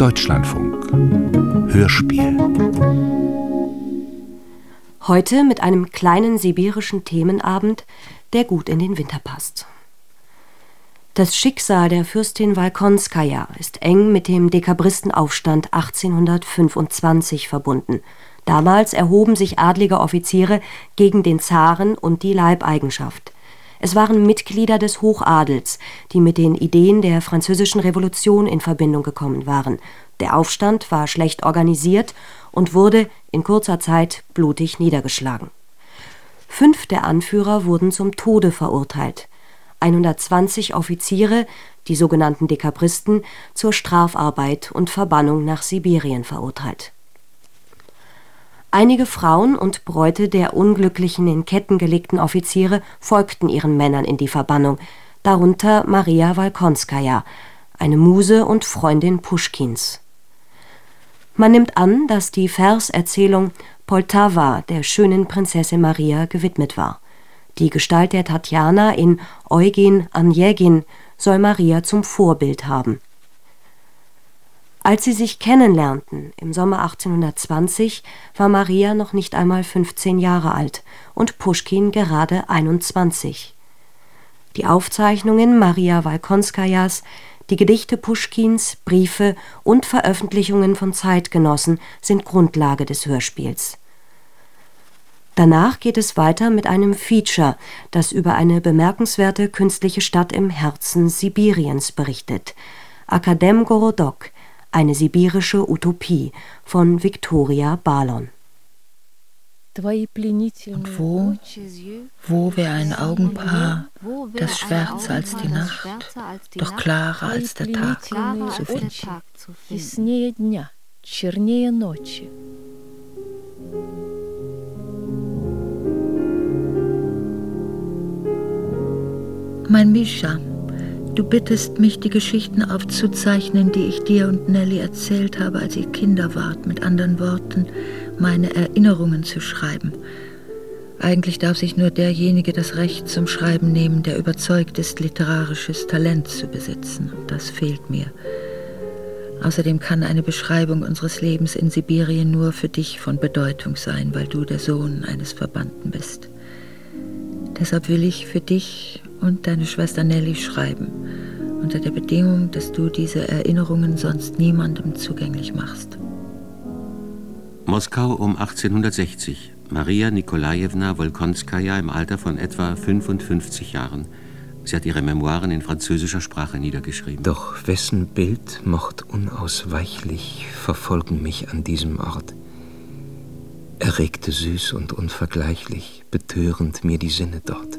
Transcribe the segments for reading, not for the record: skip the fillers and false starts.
Deutschlandfunk Hörspiel. Heute mit einem kleinen sibirischen Themenabend, der gut in den Winter passt. Das Schicksal der Fürstin Wolkonskaja ist eng mit dem Dekabristenaufstand 1825 verbunden. Damals erhoben sich adlige Offiziere gegen den Zaren und die Leibeigenschaft. Es waren Mitglieder des Hochadels, die mit den Ideen der Französischen Revolution in Verbindung gekommen waren. Der Aufstand war schlecht organisiert und wurde in kurzer Zeit blutig niedergeschlagen. 5 der Anführer wurden zum Tode verurteilt. 120 Offiziere, die sogenannten Dekabristen, zur Strafarbeit und Verbannung nach Sibirien verurteilt. Einige Frauen und Bräute der unglücklichen in Ketten gelegten Offiziere folgten ihren Männern in die Verbannung, darunter Maria Wolkonskaja, eine Muse und Freundin Puschkins. Man nimmt an, dass die Verserzählung Poltawa der schönen Prinzessin Maria gewidmet war. Die Gestalt der Tatjana in Eugen Onegin soll Maria zum Vorbild haben. Als sie sich kennenlernten, im Sommer 1820, war Maria noch nicht einmal 15 Jahre alt und Puschkin gerade 21. Die Aufzeichnungen Maria Wolkonskajas, die Gedichte Puschkins, Briefe und Veröffentlichungen von Zeitgenossen sind Grundlage des Hörspiels. Danach geht es weiter mit einem Feature, das über eine bemerkenswerte künstliche Stadt im Herzen Sibiriens berichtet. Akademgorodok, eine sibirische Utopie von Viktoria Balon. Und wo wäre ein Augenpaar, das schwärzer als die Nacht, doch klarer als der Tag zu finden. Mein Mischa, du bittest mich, die Geschichten aufzuzeichnen, die ich dir und Nelly erzählt habe, als ihr Kinder wart, mit anderen Worten, meine Erinnerungen zu schreiben. Eigentlich darf sich nur derjenige das Recht zum Schreiben nehmen, der überzeugt ist, literarisches Talent zu besitzen. Und das fehlt mir. Außerdem kann eine Beschreibung unseres Lebens in Sibirien nur für dich von Bedeutung sein, weil du der Sohn eines Verbannten bist. Deshalb will ich für dich und deine Schwester Nelly schreiben, unter der Bedingung, dass du diese Erinnerungen sonst niemandem zugänglich machst. Moskau um 1860. Maria Nikolajewna Wolkonskaja im Alter von etwa 55 Jahren. Sie hat ihre Memoiren in französischer Sprache niedergeschrieben. Doch wessen Bild mocht unausweichlich verfolgen mich an diesem Ort? Erregte süß und unvergleichlich, betörend mir die Sinne dort.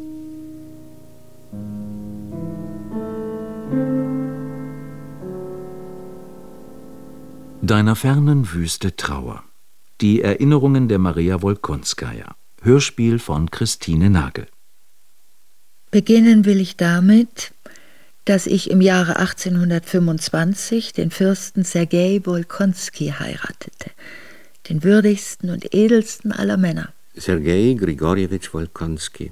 Deiner fernen Wüste Trauer. Die Erinnerungen der Maria Wolkonskaja. Hörspiel von Christine Nagel. Beginnen will ich damit, dass ich im Jahre 1825 den Fürsten Sergei Wolkonski heiratete, den würdigsten und edelsten aller Männer. Sergei Grigorjewitsch Wolkonski,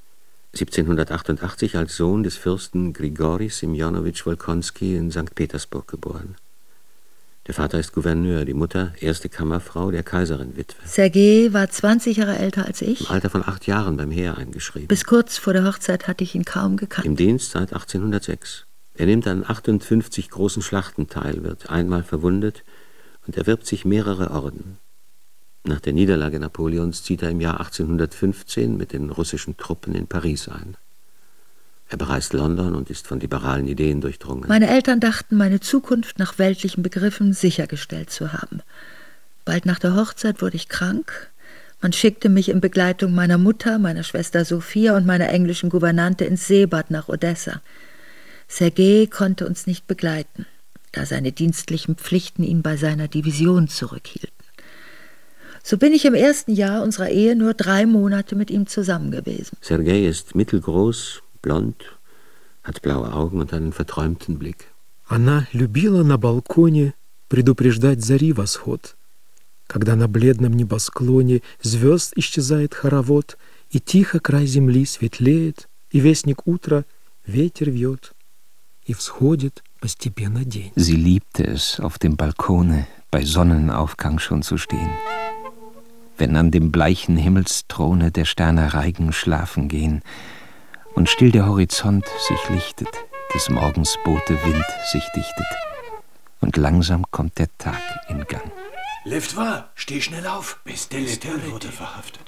1788 als Sohn des Fürsten Grigori Semjonowitsch Wolkonski in St. Petersburg geboren. Der Vater ist Gouverneur, die Mutter erste Kammerfrau der Kaiserin-Witwe. Sergei war 20 Jahre älter als ich. Im Alter von 8 Jahren beim Heer eingeschrieben. Bis kurz vor der Hochzeit hatte ich ihn kaum gekannt. Im Dienst seit 1806. Er nimmt an 58 großen Schlachten teil, wird einmal verwundet und erwirbt sich mehrere Orden. Nach der Niederlage Napoleons zieht er im Jahr 1815 mit den russischen Truppen in Paris ein. Er bereist London und ist von liberalen Ideen durchdrungen. Meine Eltern dachten, meine Zukunft nach weltlichen Begriffen sichergestellt zu haben. Bald nach der Hochzeit wurde ich krank. Man schickte mich in Begleitung meiner Mutter, meiner Schwester Sophia und meiner englischen Gouvernante ins Seebad nach Odessa. Sergei konnte uns nicht begleiten, da seine dienstlichen Pflichten ihn bei seiner Division zurückhielten. So bin ich im ersten Jahr unserer Ehe nur 3 Monate mit ihm zusammen gewesen. Sergei ist mittelgroß, blond, hat blaue Augen und einen verträumten Blick. Она любила на балконе предупреждать зари восход, когда на бледном небосклоне звезд исчезает хоровод, и тихо край земли светлеет, и вестник утра ветер вьет, и всходит постепенно день. Sie liebte es, auf dem Balkone bei Sonnenaufgang schon zu stehen. Wenn an dem bleichen Himmelsthrone der Sterne Reigen schlafen gehen und still der Horizont sich lichtet, des Morgens Bote Wind sich dichtet und langsam kommt der Tag in Gang. Lift war, steh schnell auf, bis Deletel wurde verhaftet.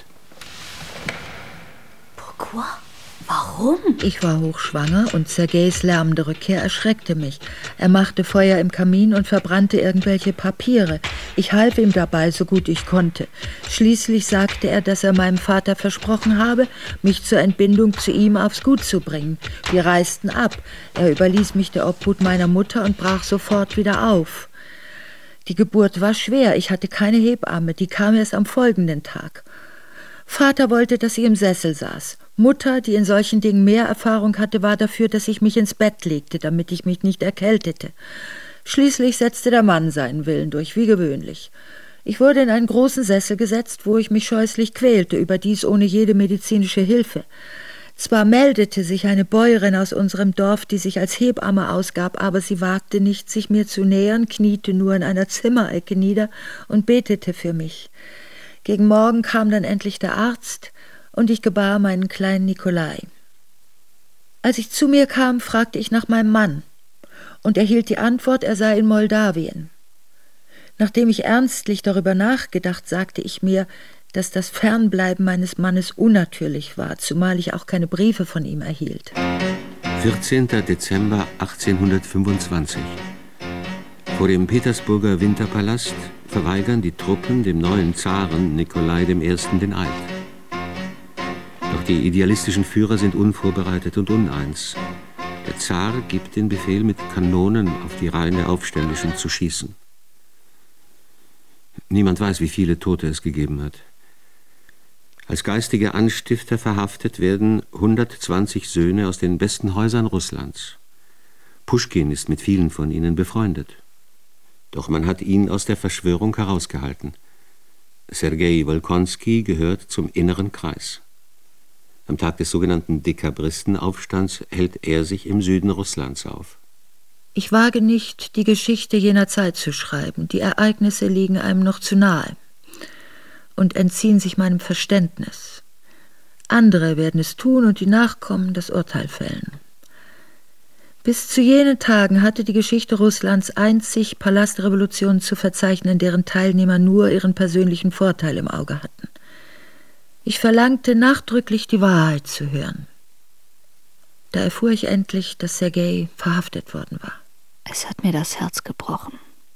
Pourquoi? Warum? Ich war hochschwanger und Sergeis lärmende Rückkehr erschreckte mich. Er machte Feuer im Kamin und verbrannte irgendwelche Papiere. Ich half ihm dabei, so gut ich konnte. Schließlich sagte er, dass er meinem Vater versprochen habe, mich zur Entbindung zu ihm aufs Gut zu bringen. Wir reisten ab. Er überließ mich der Obhut meiner Mutter und brach sofort wieder auf. Die Geburt war schwer. Ich hatte keine Hebamme. Die kam erst am folgenden Tag. Vater wollte, dass ich im Sessel saß. Mutter, die in solchen Dingen mehr Erfahrung hatte, war dafür, dass ich mich ins Bett legte, damit ich mich nicht erkältete. Schließlich setzte der Mann seinen Willen durch, wie gewöhnlich. Ich wurde in einen großen Sessel gesetzt, wo ich mich scheußlich quälte, überdies ohne jede medizinische Hilfe. Zwar meldete sich eine Bäuerin aus unserem Dorf, die sich als Hebamme ausgab, aber sie wagte nicht, sich mir zu nähern, kniete nur in einer Zimmerecke nieder und betete für mich. Gegen Morgen kam dann endlich der Arzt und ich gebar meinen kleinen Nikolai. Als ich zu mir kam, fragte ich nach meinem Mann und erhielt die Antwort, er sei in Moldawien. Nachdem ich ernstlich darüber nachgedacht, sagte ich mir, dass das Fernbleiben meines Mannes unnatürlich war, zumal ich auch keine Briefe von ihm erhielt. 14. Dezember 1825. Vor dem Petersburger Winterpalast verweigern die Truppen dem neuen Zaren Nikolai I. den Eid. Doch die idealistischen Führer sind unvorbereitet und uneins. Der Zar gibt den Befehl, mit Kanonen auf die Reihen der Aufständischen zu schießen. Niemand weiß, wie viele Tote es gegeben hat. Als geistige Anstifter verhaftet werden 120 Söhne aus den besten Häusern Russlands. Puschkin ist mit vielen von ihnen befreundet. Doch man hat ihn aus der Verschwörung herausgehalten. Sergei Wolkonski gehört zum inneren Kreis. Am Tag des sogenannten Dekabristenaufstands hält er sich im Süden Russlands auf. Ich wage nicht, die Geschichte jener Zeit zu schreiben. Die Ereignisse liegen einem noch zu nahe und entziehen sich meinem Verständnis. Andere werden es tun und die Nachkommen das Urteil fällen. Bis zu jenen Tagen hatte die Geschichte Russlands einzig Palastrevolutionen zu verzeichnen, deren Teilnehmer nur ihren persönlichen Vorteil im Auge hatten. Ich verlangte nachdrücklich, die Wahrheit zu hören. Da erfuhr ich endlich, dass Sergei verhaftet worden war. Es hat mir das Herz gebrochen.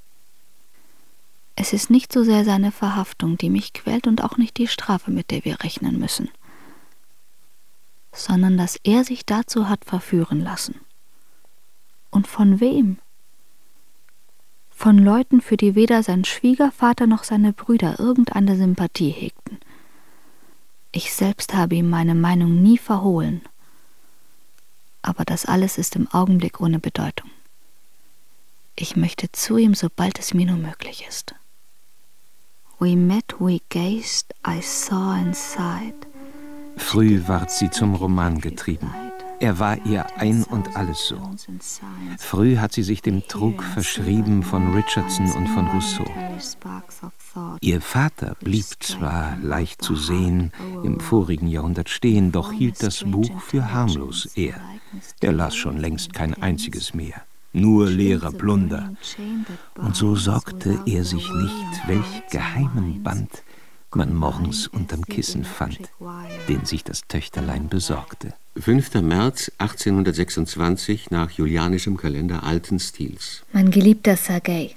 Es ist nicht so sehr seine Verhaftung, die mich quält, und auch nicht die Strafe, mit der wir rechnen müssen, sondern dass er sich dazu hat verführen lassen. Und von wem? Von Leuten, für die weder sein Schwiegervater noch seine Brüder irgendeine Sympathie hegten. Ich selbst habe ihm meine Meinung nie verhohlen. Aber das alles ist im Augenblick ohne Bedeutung. Ich möchte zu ihm, sobald es mir nur möglich ist. We met, we gazed, I saw and sighed. Früh ward sie zum Roman getrieben. Er war ihr ein und alles so. Früh hat sie sich dem Trug verschrieben von Richardson und von Rousseau. Ihr Vater blieb zwar, leicht zu sehen, im vorigen Jahrhundert stehen, doch hielt das Buch für harmlos er. Er las schon längst kein einziges mehr, nur leerer Plunder. Und so sorgte er sich nicht, welch geheimen Band man morgens unterm Kissen fand, den sich das Töchterlein besorgte. 5. März 1826 nach julianischem Kalender alten Stils. Mein geliebter Sergei,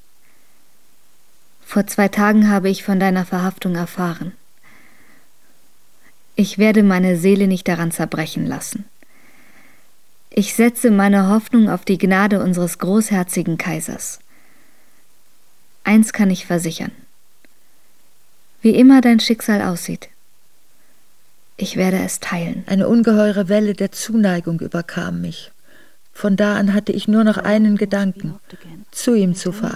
vor 2 Tagen habe ich von deiner Verhaftung erfahren. Ich werde meine Seele nicht daran zerbrechen lassen. Ich setze meine Hoffnung auf die Gnade unseres großherzigen Kaisers. Eins kann ich versichern: Wie immer dein Schicksal aussieht, ich werde es teilen. Eine ungeheure Welle der Zuneigung überkam mich. Von da an hatte ich nur noch einen Gedanken: zu ihm zu fahren.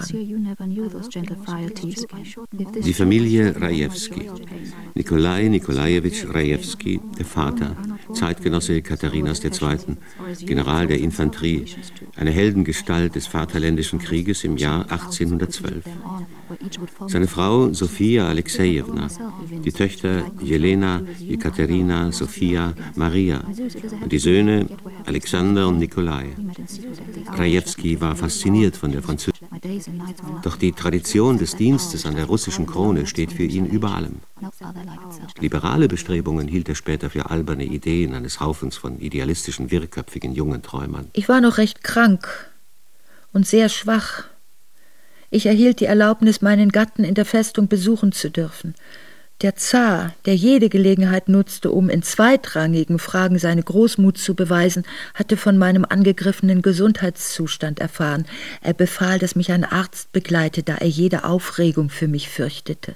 Die Familie Rajewski. Nikolai Nikolajewitsch Rajewski, der Vater, Zeitgenosse Katharinas II., General der Infanterie, eine Heldengestalt des Vaterländischen Krieges im Jahr 1812. Seine Frau Sofia Alexejewna, die Töchter Jelena, Jekaterina, Sofia, Maria und die Söhne Alexander und Nikolai. Rajewski war fasziniert von der französischen. Doch die Tradition des Dienstes an der russischen Krone steht für ihn über allem. Liberale Bestrebungen hielt er später für alberne Ideen eines Haufens von idealistischen, wirrköpfigen jungen Träumern. Ich war noch recht krank und sehr schwach. Ich erhielt die Erlaubnis, meinen Gatten in der Festung besuchen zu dürfen. Der Zar, der jede Gelegenheit nutzte, um in zweitrangigen Fragen seine Großmut zu beweisen, hatte von meinem angegriffenen Gesundheitszustand erfahren. Er befahl, dass mich ein Arzt begleite, da er jede Aufregung für mich fürchtete.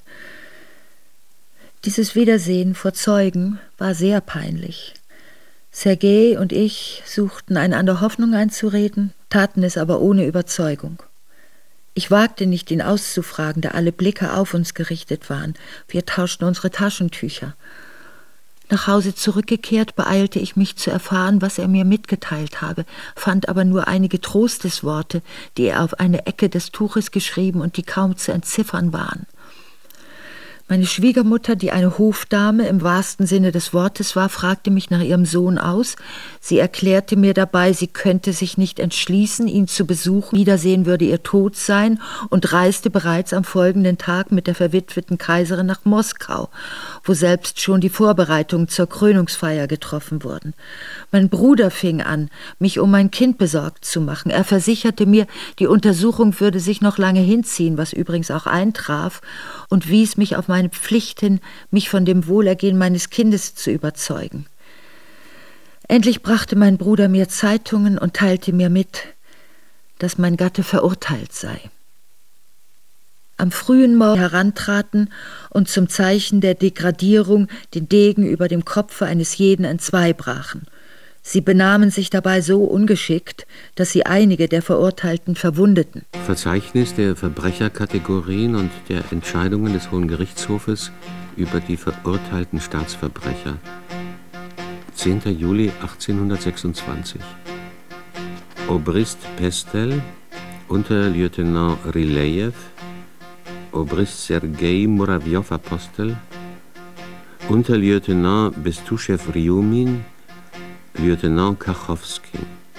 Dieses Wiedersehen vor Zeugen war sehr peinlich. Sergei und ich suchten einander Hoffnung einzureden, taten es aber ohne Überzeugung. Ich wagte nicht, ihn auszufragen, da alle Blicke auf uns gerichtet waren. Wir tauschten unsere Taschentücher. Nach Hause zurückgekehrt, beeilte ich mich zu erfahren, was er mir mitgeteilt habe, fand aber nur einige Trostesworte, die er auf eine Ecke des Tuches geschrieben und die kaum zu entziffern waren. Meine Schwiegermutter, die eine Hofdame im wahrsten Sinne des Wortes war, fragte mich nach ihrem Sohn aus. Sie erklärte mir dabei, sie könnte sich nicht entschließen, ihn zu besuchen. Wiedersehen würde ihr Tod sein und reiste bereits am folgenden Tag mit der verwitweten Kaiserin nach Moskau, wo selbst schon die Vorbereitungen zur Krönungsfeier getroffen wurden. Mein Bruder fing an, mich um mein Kind besorgt zu machen. Er versicherte mir, die Untersuchung würde sich noch lange hinziehen, was übrigens auch eintraf, und wies mich auf meine Pflicht hin, mich von dem Wohlergehen meines Kindes zu überzeugen. Endlich brachte mein Bruder mir Zeitungen und teilte mir mit, dass mein Gatte verurteilt sei. Am frühen Morgen herantraten und zum Zeichen der Degradierung den Degen über dem Kopfe eines jeden entzweibrachen. Sie benahmen sich dabei so ungeschickt, dass sie einige der Verurteilten verwundeten. Verzeichnis der Verbrecherkategorien und der Entscheidungen des Hohen Gerichtshofes über die verurteilten Staatsverbrecher. 10. Juli 1826. Obrist Pestel, Unterleutnant Rylejew, Obrist Sergei Murawjow-Apostel, Unterleutnant Bestuschew Ryumin, Lieutenant Kachowski.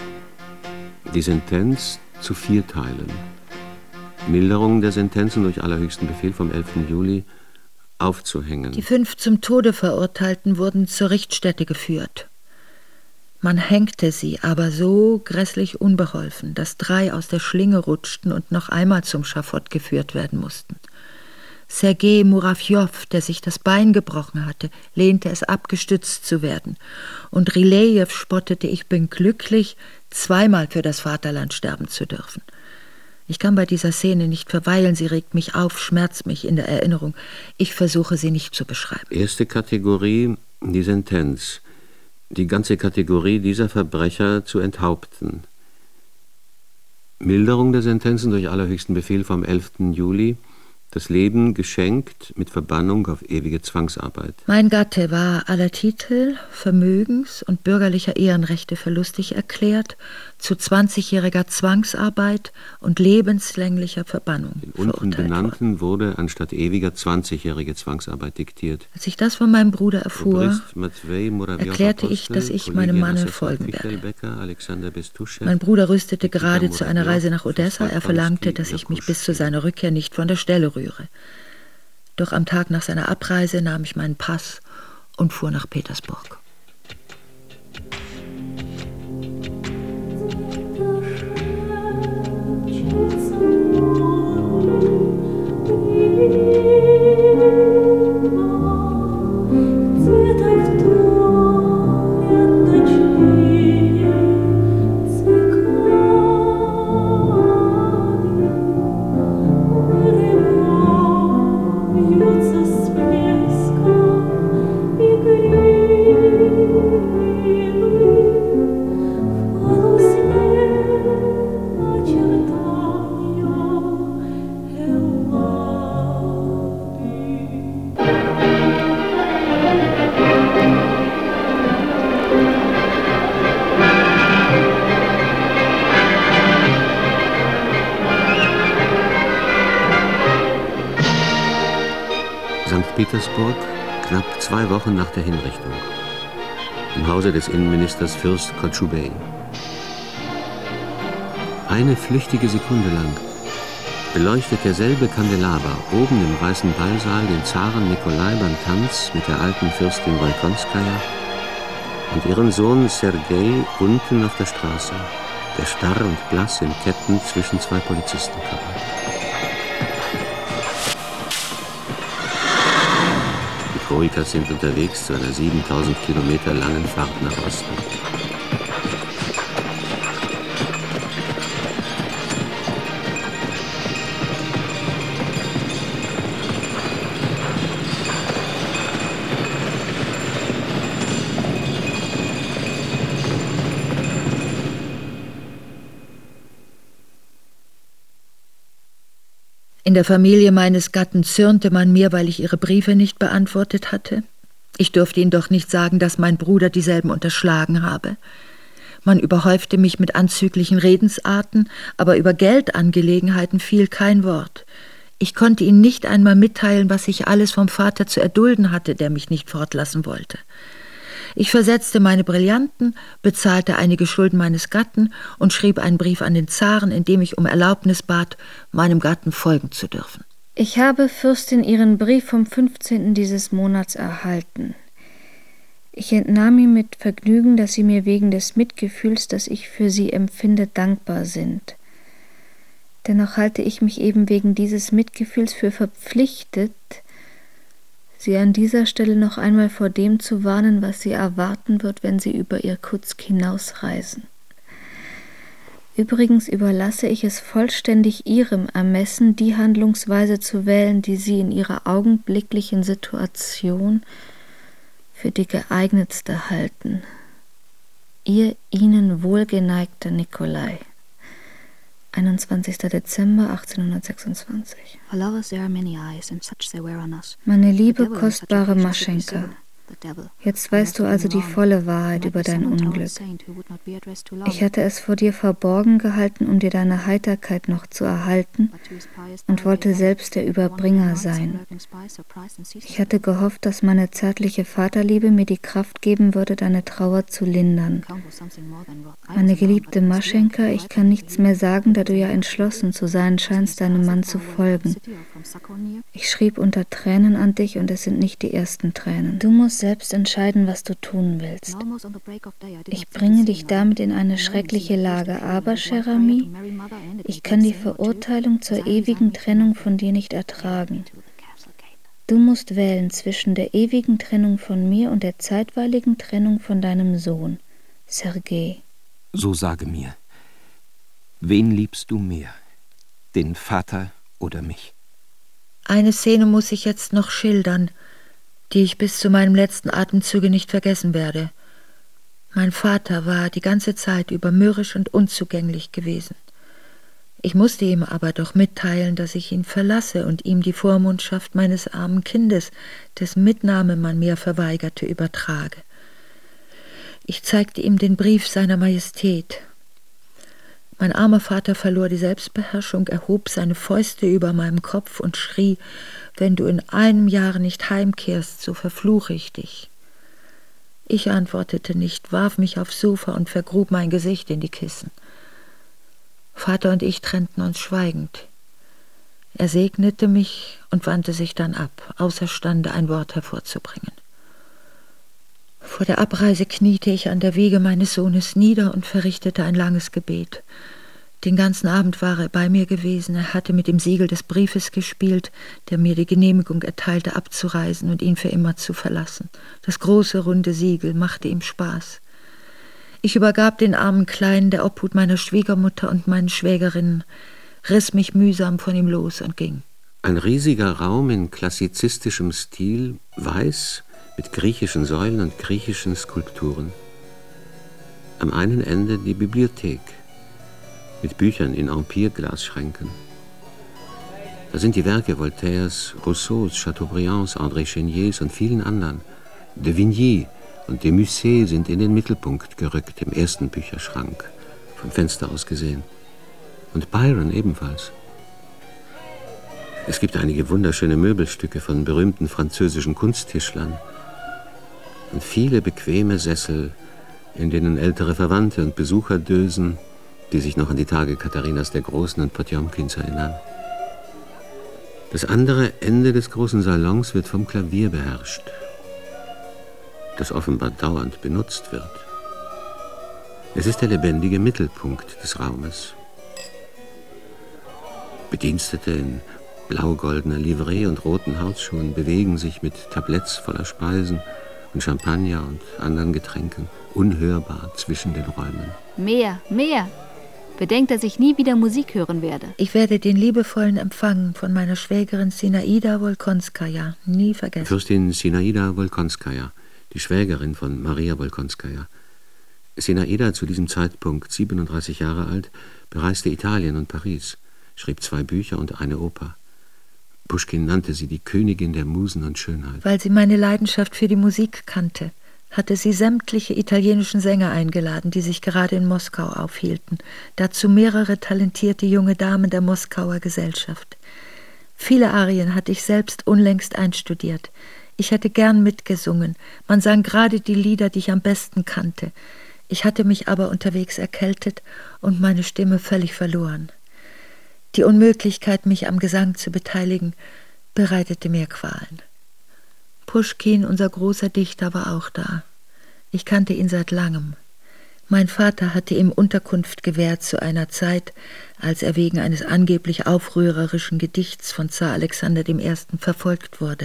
Die Sentenz zu 4 Teilen. Milderung der Sentenzen durch allerhöchsten Befehl vom 11. Juli aufzuhängen. Die 5 zum Tode Verurteilten wurden zur Richtstätte geführt. Man hängte sie, aber so grässlich unbeholfen, dass 3 aus der Schlinge rutschten und noch einmal zum Schafott geführt werden mussten. Sergei Murawjow, der sich das Bein gebrochen hatte, lehnte es ab, gestützt zu werden. Und Rylejew spottete, ich bin glücklich, 2-mal für das Vaterland sterben zu dürfen. Ich kann bei dieser Szene nicht verweilen, sie regt mich auf, schmerzt mich in der Erinnerung. Ich versuche, sie nicht zu beschreiben. Erste Kategorie, die Sentenz. Die ganze Kategorie dieser Verbrecher zu enthaupten. Milderung der Sentenzen durch allerhöchsten Befehl vom 11. Juli. Das Leben geschenkt mit Verbannung auf ewige Zwangsarbeit. Mein Gatte war aller Titel, Vermögens- und bürgerlicher Ehrenrechte verlustig erklärt, zu 20-jähriger Zwangsarbeit und lebenslänglicher Verbannung Den unten benannten wurde anstatt ewiger 20-jährige Zwangsarbeit diktiert. Als ich das von meinem Bruder erfuhr, erklärte ich, dass ich meinem Manne folgen werde. Mein Bruder rüstete gerade zu einer Reise nach Odessa. Er verlangte, dass ich mich bis zu seiner Rückkehr nicht von der Stelle rühre. Doch am Tag nach seiner Abreise nahm ich meinen Pass und fuhr nach Petersburg. Бьются с плеском и греют. St. Petersburg, knapp 2 Wochen nach der Hinrichtung. Im Hause des Innenministers Fürst Kotschubey. Eine flüchtige Sekunde lang beleuchtet derselbe Kandelaber oben im Weißen Ballsaal den Zaren Nikolai beim Tanz mit der alten Fürstin Wolkonskaja und ihren Sohn Sergei unten auf der Straße, der starr und blass in Ketten zwischen 2 Polizisten kam. Die Troikas sind unterwegs zu einer 7000 Kilometer langen Fahrt nach Osten. In der Familie meines Gatten zürnte man mir, weil ich ihre Briefe nicht beantwortet hatte. Ich durfte ihnen doch nicht sagen, dass mein Bruder dieselben unterschlagen habe. Man überhäufte mich mit anzüglichen Redensarten, aber über Geldangelegenheiten fiel kein Wort. Ich konnte ihnen nicht einmal mitteilen, was ich alles vom Vater zu erdulden hatte, der mich nicht fortlassen wollte. Ich versetzte meine Brillanten, bezahlte einige Schulden meines Gatten und schrieb einen Brief an den Zaren, in dem ich um Erlaubnis bat, meinem Gatten folgen zu dürfen. Ich habe, Fürstin, Ihren Brief vom 15. dieses Monats erhalten. Ich entnahm ihm mit Vergnügen, dass Sie mir wegen des Mitgefühls, das ich für Sie empfinde, dankbar sind. Dennoch halte ich mich eben wegen dieses Mitgefühls für verpflichtet, Sie an dieser Stelle noch einmal vor dem zu warnen, was Sie erwarten wird, wenn Sie über Irkutsk hinausreisen. Übrigens überlasse ich es vollständig Ihrem Ermessen, die Handlungsweise zu wählen, die Sie in Ihrer augenblicklichen Situation für die geeignetste halten. Ihr Ihnen wohlgeneigter Nikolai. 21. Dezember 1826. Meine liebe, kostbare Maschenka, jetzt weißt du also die volle Wahrheit über dein Unglück. Ich hatte es vor dir verborgen gehalten, um dir deine Heiterkeit noch zu erhalten und wollte selbst der Überbringer sein. Ich hatte gehofft, dass meine zärtliche Vaterliebe mir die Kraft geben würde, deine Trauer zu lindern. Meine geliebte Maschenka, ich kann nichts mehr sagen, da du ja entschlossen zu sein scheinst, deinem Mann zu folgen. Ich schrieb unter Tränen an dich und es sind nicht die ersten Tränen. Du musst selbst entscheiden, was du tun willst. Ich bringe dich damit in eine schreckliche Lage, aber, cher ami, ich kann die Verurteilung zur ewigen Trennung von dir nicht ertragen. Du musst wählen zwischen der ewigen Trennung von mir und der zeitweiligen Trennung von deinem Sohn, Sergei. So sage mir, wen liebst du mehr, den Vater oder mich? Eine Szene muss ich jetzt noch schildern, die ich bis zu meinem letzten Atemzuge nicht vergessen werde. Mein Vater war die ganze Zeit über mürrisch und unzugänglich gewesen. Ich musste ihm aber doch mitteilen, dass ich ihn verlasse und ihm die Vormundschaft meines armen Kindes, dessen Mitnahme man mir verweigerte, übertrage. Ich zeigte ihm den Brief seiner Majestät. Mein armer Vater verlor die Selbstbeherrschung, erhob seine Fäuste über meinem Kopf und schrie: Wenn du in einem Jahr nicht heimkehrst, so verfluche ich dich. Ich antwortete nicht, warf mich aufs Sofa und vergrub mein Gesicht in die Kissen. Vater und ich trennten uns schweigend. Er segnete mich und wandte sich dann ab, außerstande ein Wort hervorzubringen. Vor der Abreise kniete ich an der Wiege meines Sohnes nieder und verrichtete ein langes Gebet. Den ganzen Abend war er bei mir gewesen. Er hatte mit dem Siegel des Briefes gespielt, der mir die Genehmigung erteilte, abzureisen und ihn für immer zu verlassen. Das große, runde Siegel machte ihm Spaß. Ich übergab den armen Kleinen der Obhut meiner Schwiegermutter und meinen Schwägerinnen, riss mich mühsam von ihm los und ging. Ein riesiger Raum in klassizistischem Stil, weiß, mit griechischen Säulen und griechischen Skulpturen. Am einen Ende die Bibliothek, mit Büchern in Empire-Glasschränken. Da sind die Werke Voltaires, Rousseaus, Chateaubriands, André Chéniers und vielen anderen. De Vigny und de Musset sind in den Mittelpunkt gerückt, im ersten Bücherschrank, vom Fenster aus gesehen. Und Byron ebenfalls. Es gibt einige wunderschöne Möbelstücke von berühmten französischen Kunsttischlern und viele bequeme Sessel, in denen ältere Verwandte und Besucher dösen, die sich noch an die Tage Katharinas der Großen und Potjomkins erinnern. Das andere Ende des großen Salons wird vom Klavier beherrscht, das offenbar dauernd benutzt wird. Es ist der lebendige Mittelpunkt des Raumes. Bedienstete in blau-goldener Livree und roten Hausschuhen bewegen sich mit Tabletts voller Speisen und Champagner und anderen Getränken unhörbar zwischen den Räumen. Mehr, mehr! Bedenkt, dass ich nie wieder Musik hören werde. Ich werde den liebevollen Empfang von meiner Schwägerin Sinaida Wolkonskaja nie vergessen. Fürstin Sinaida Wolkonskaja, die Schwägerin von Maria Wolkonskaja. Sinaida, zu diesem Zeitpunkt 37 Jahre alt, bereiste Italien und Paris, schrieb 2 Bücher und eine Oper. Puschkin nannte sie die Königin der Musen und Schönheit. Weil sie meine Leidenschaft für die Musik kannte, hatte sie sämtliche italienischen Sänger eingeladen, die sich gerade in Moskau aufhielten, dazu mehrere talentierte junge Damen der Moskauer Gesellschaft. Viele Arien hatte ich selbst unlängst einstudiert. Ich hätte gern mitgesungen. Man sang gerade die Lieder, die ich am besten kannte. Ich hatte mich aber unterwegs erkältet und meine Stimme völlig verloren. Die Unmöglichkeit, mich am Gesang zu beteiligen, bereitete mir Qualen. Puschkin, unser großer Dichter, war auch da. Ich kannte ihn seit langem. Mein Vater hatte ihm Unterkunft gewährt zu einer Zeit, als er wegen eines angeblich aufrührerischen Gedichts von Zar Alexander I. verfolgt wurde.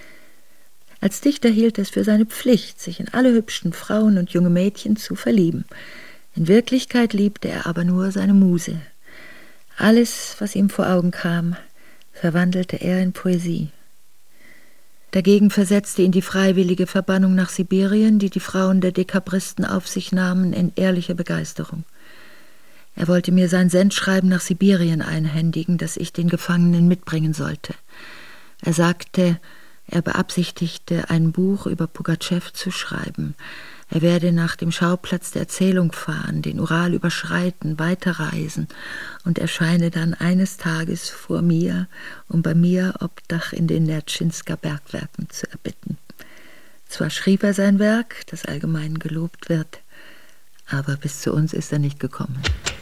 Als Dichter hielt er es für seine Pflicht, sich in alle hübschen Frauen und junge Mädchen zu verlieben. In Wirklichkeit liebte er aber nur seine Muse. Alles, was ihm vor Augen kam, verwandelte er in Poesie. Dagegen versetzte ihn die freiwillige Verbannung nach Sibirien, die die Frauen der Dekabristen auf sich nahmen, in ehrliche Begeisterung. Er wollte mir sein Sendschreiben nach Sibirien einhändigen, das ich den Gefangenen mitbringen sollte. Er sagte, er beabsichtigte, ein Buch über Pugatschew zu schreiben. Er werde nach dem Schauplatz der Erzählung fahren, den Ural überschreiten, weiterreisen und erscheine dann eines Tages vor mir, um bei mir Obdach in den Nertschinsker Bergwerken zu erbitten. Zwar schrieb er sein Werk, das allgemein gelobt wird, aber bis zu uns ist er nicht gekommen.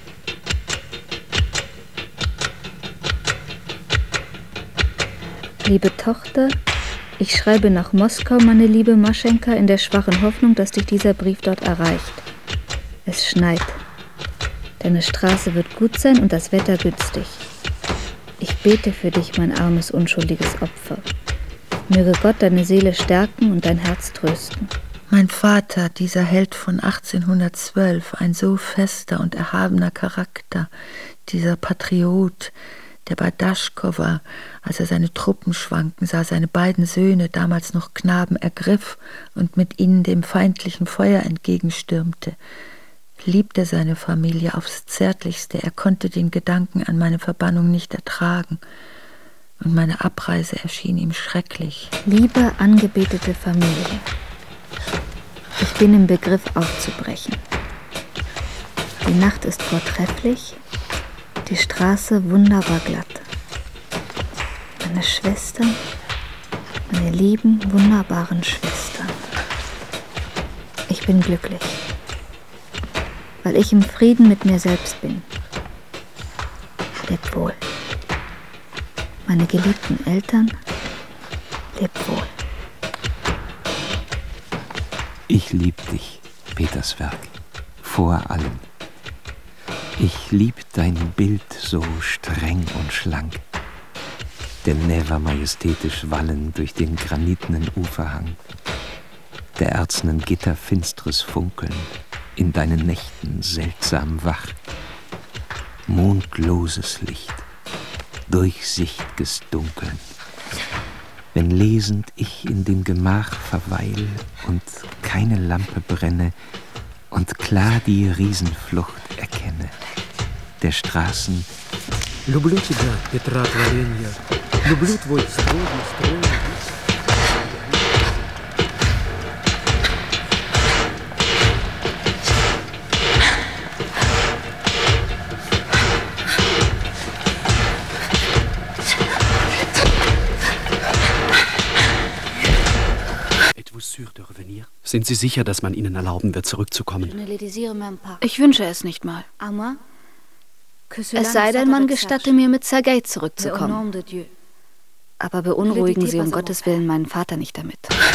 Liebe Tochter, ich schreibe nach Moskau, meine liebe Maschenka, in der schwachen Hoffnung, dass dich dieser Brief dort erreicht. Es schneit. Deine Straße wird gut sein und das Wetter günstig. Ich bete für dich, mein armes, unschuldiges Opfer. Möge Gott deine Seele stärken und dein Herz trösten. Mein Vater, dieser Held von 1812, ein so fester und erhabener Charakter, dieser Patriot, der bei Daschkowa, als er seine Truppen schwanken sah, seine beiden Söhne, damals noch Knaben, ergriff und mit ihnen dem feindlichen Feuer entgegenstürmte, liebte seine Familie aufs Zärtlichste. Er konnte den Gedanken an meine Verbannung nicht ertragen, und meine Abreise erschien ihm schrecklich. Liebe, angebetete Familie, ich bin im Begriff aufzubrechen. Die Nacht ist vortrefflich, die Straße wunderbar glatt. Meine Schwestern, meine lieben, wunderbaren Schwestern. Ich bin glücklich, weil ich im Frieden mit mir selbst bin. Lebt wohl. Meine geliebten Eltern, lebt wohl. Ich lieb dich, Peterswerk, vor allem. Ich lieb dein Bild so streng und schlank, der Never majestätisch wallen durch den granitnen Uferhang, der erzenen Gitter finstres Funkeln, in deinen Nächten seltsam wach, mondloses Licht, durchsicht'ges Dunkeln, wenn lesend ich in dem Gemach verweil und keine Lampe brenne und klar die Riesenflucht erkenne, der Straßen. Люблю тебя, Петра творенья, люблю твой стройный. Sind Sie sicher, dass man Ihnen erlauben wird, zurückzukommen? Ich wünsche es nicht mal. Es sei denn, man gestatte mir, mit Sergei zurückzukommen. Aber beunruhigen Sie um Gottes Willen meinen Vater nicht damit.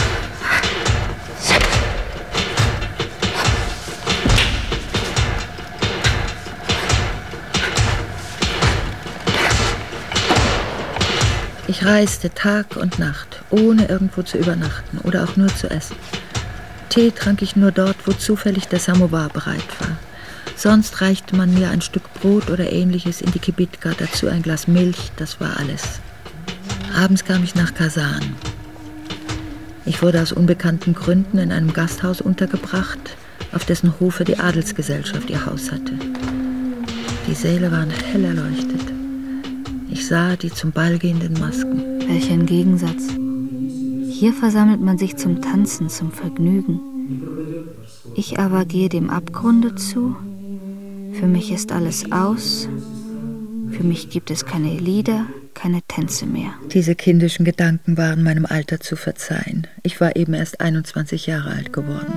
Ich reiste Tag und Nacht, ohne irgendwo zu übernachten oder auch nur zu essen. Tee trank ich nur dort, wo zufällig der Samowar bereit war. Sonst reichte man mir ein Stück Brot oder Ähnliches in die Kibitka, dazu ein Glas Milch, das war alles. Abends kam ich nach Kasan. Ich wurde aus unbekannten Gründen in einem Gasthaus untergebracht, auf dessen Hofe die Adelsgesellschaft ihr Haus hatte. Die Säle waren hell erleuchtet. Ich sah die zum Ball gehenden Masken. Welch ein Gegensatz. Hier versammelt man sich zum Tanzen, zum Vergnügen. Ich aber gehe dem Abgrunde zu. Für mich ist alles aus. Für mich gibt es keine Lieder, keine Tänze mehr. Diese kindischen Gedanken waren meinem Alter zu verzeihen. Ich war eben erst 21 Jahre alt geworden.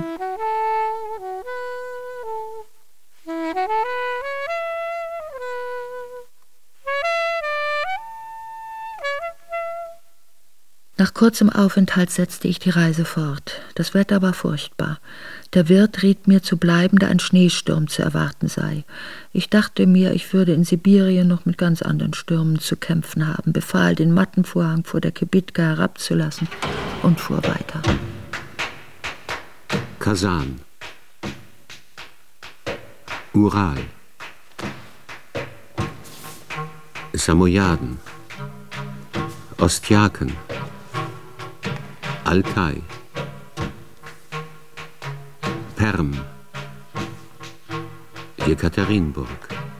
Nach kurzem Aufenthalt setzte ich die Reise fort. Das Wetter war furchtbar. Der Wirt riet mir zu bleiben, da ein Schneesturm zu erwarten sei. Ich dachte mir, ich würde in Sibirien noch mit ganz anderen Stürmen zu kämpfen haben, befahl, den Mattenvorhang vor der Kibitka herabzulassen und fuhr weiter. Kasan, Ural, Samojaden, Ostjaken, Altai, Perm, Jekaterinburg,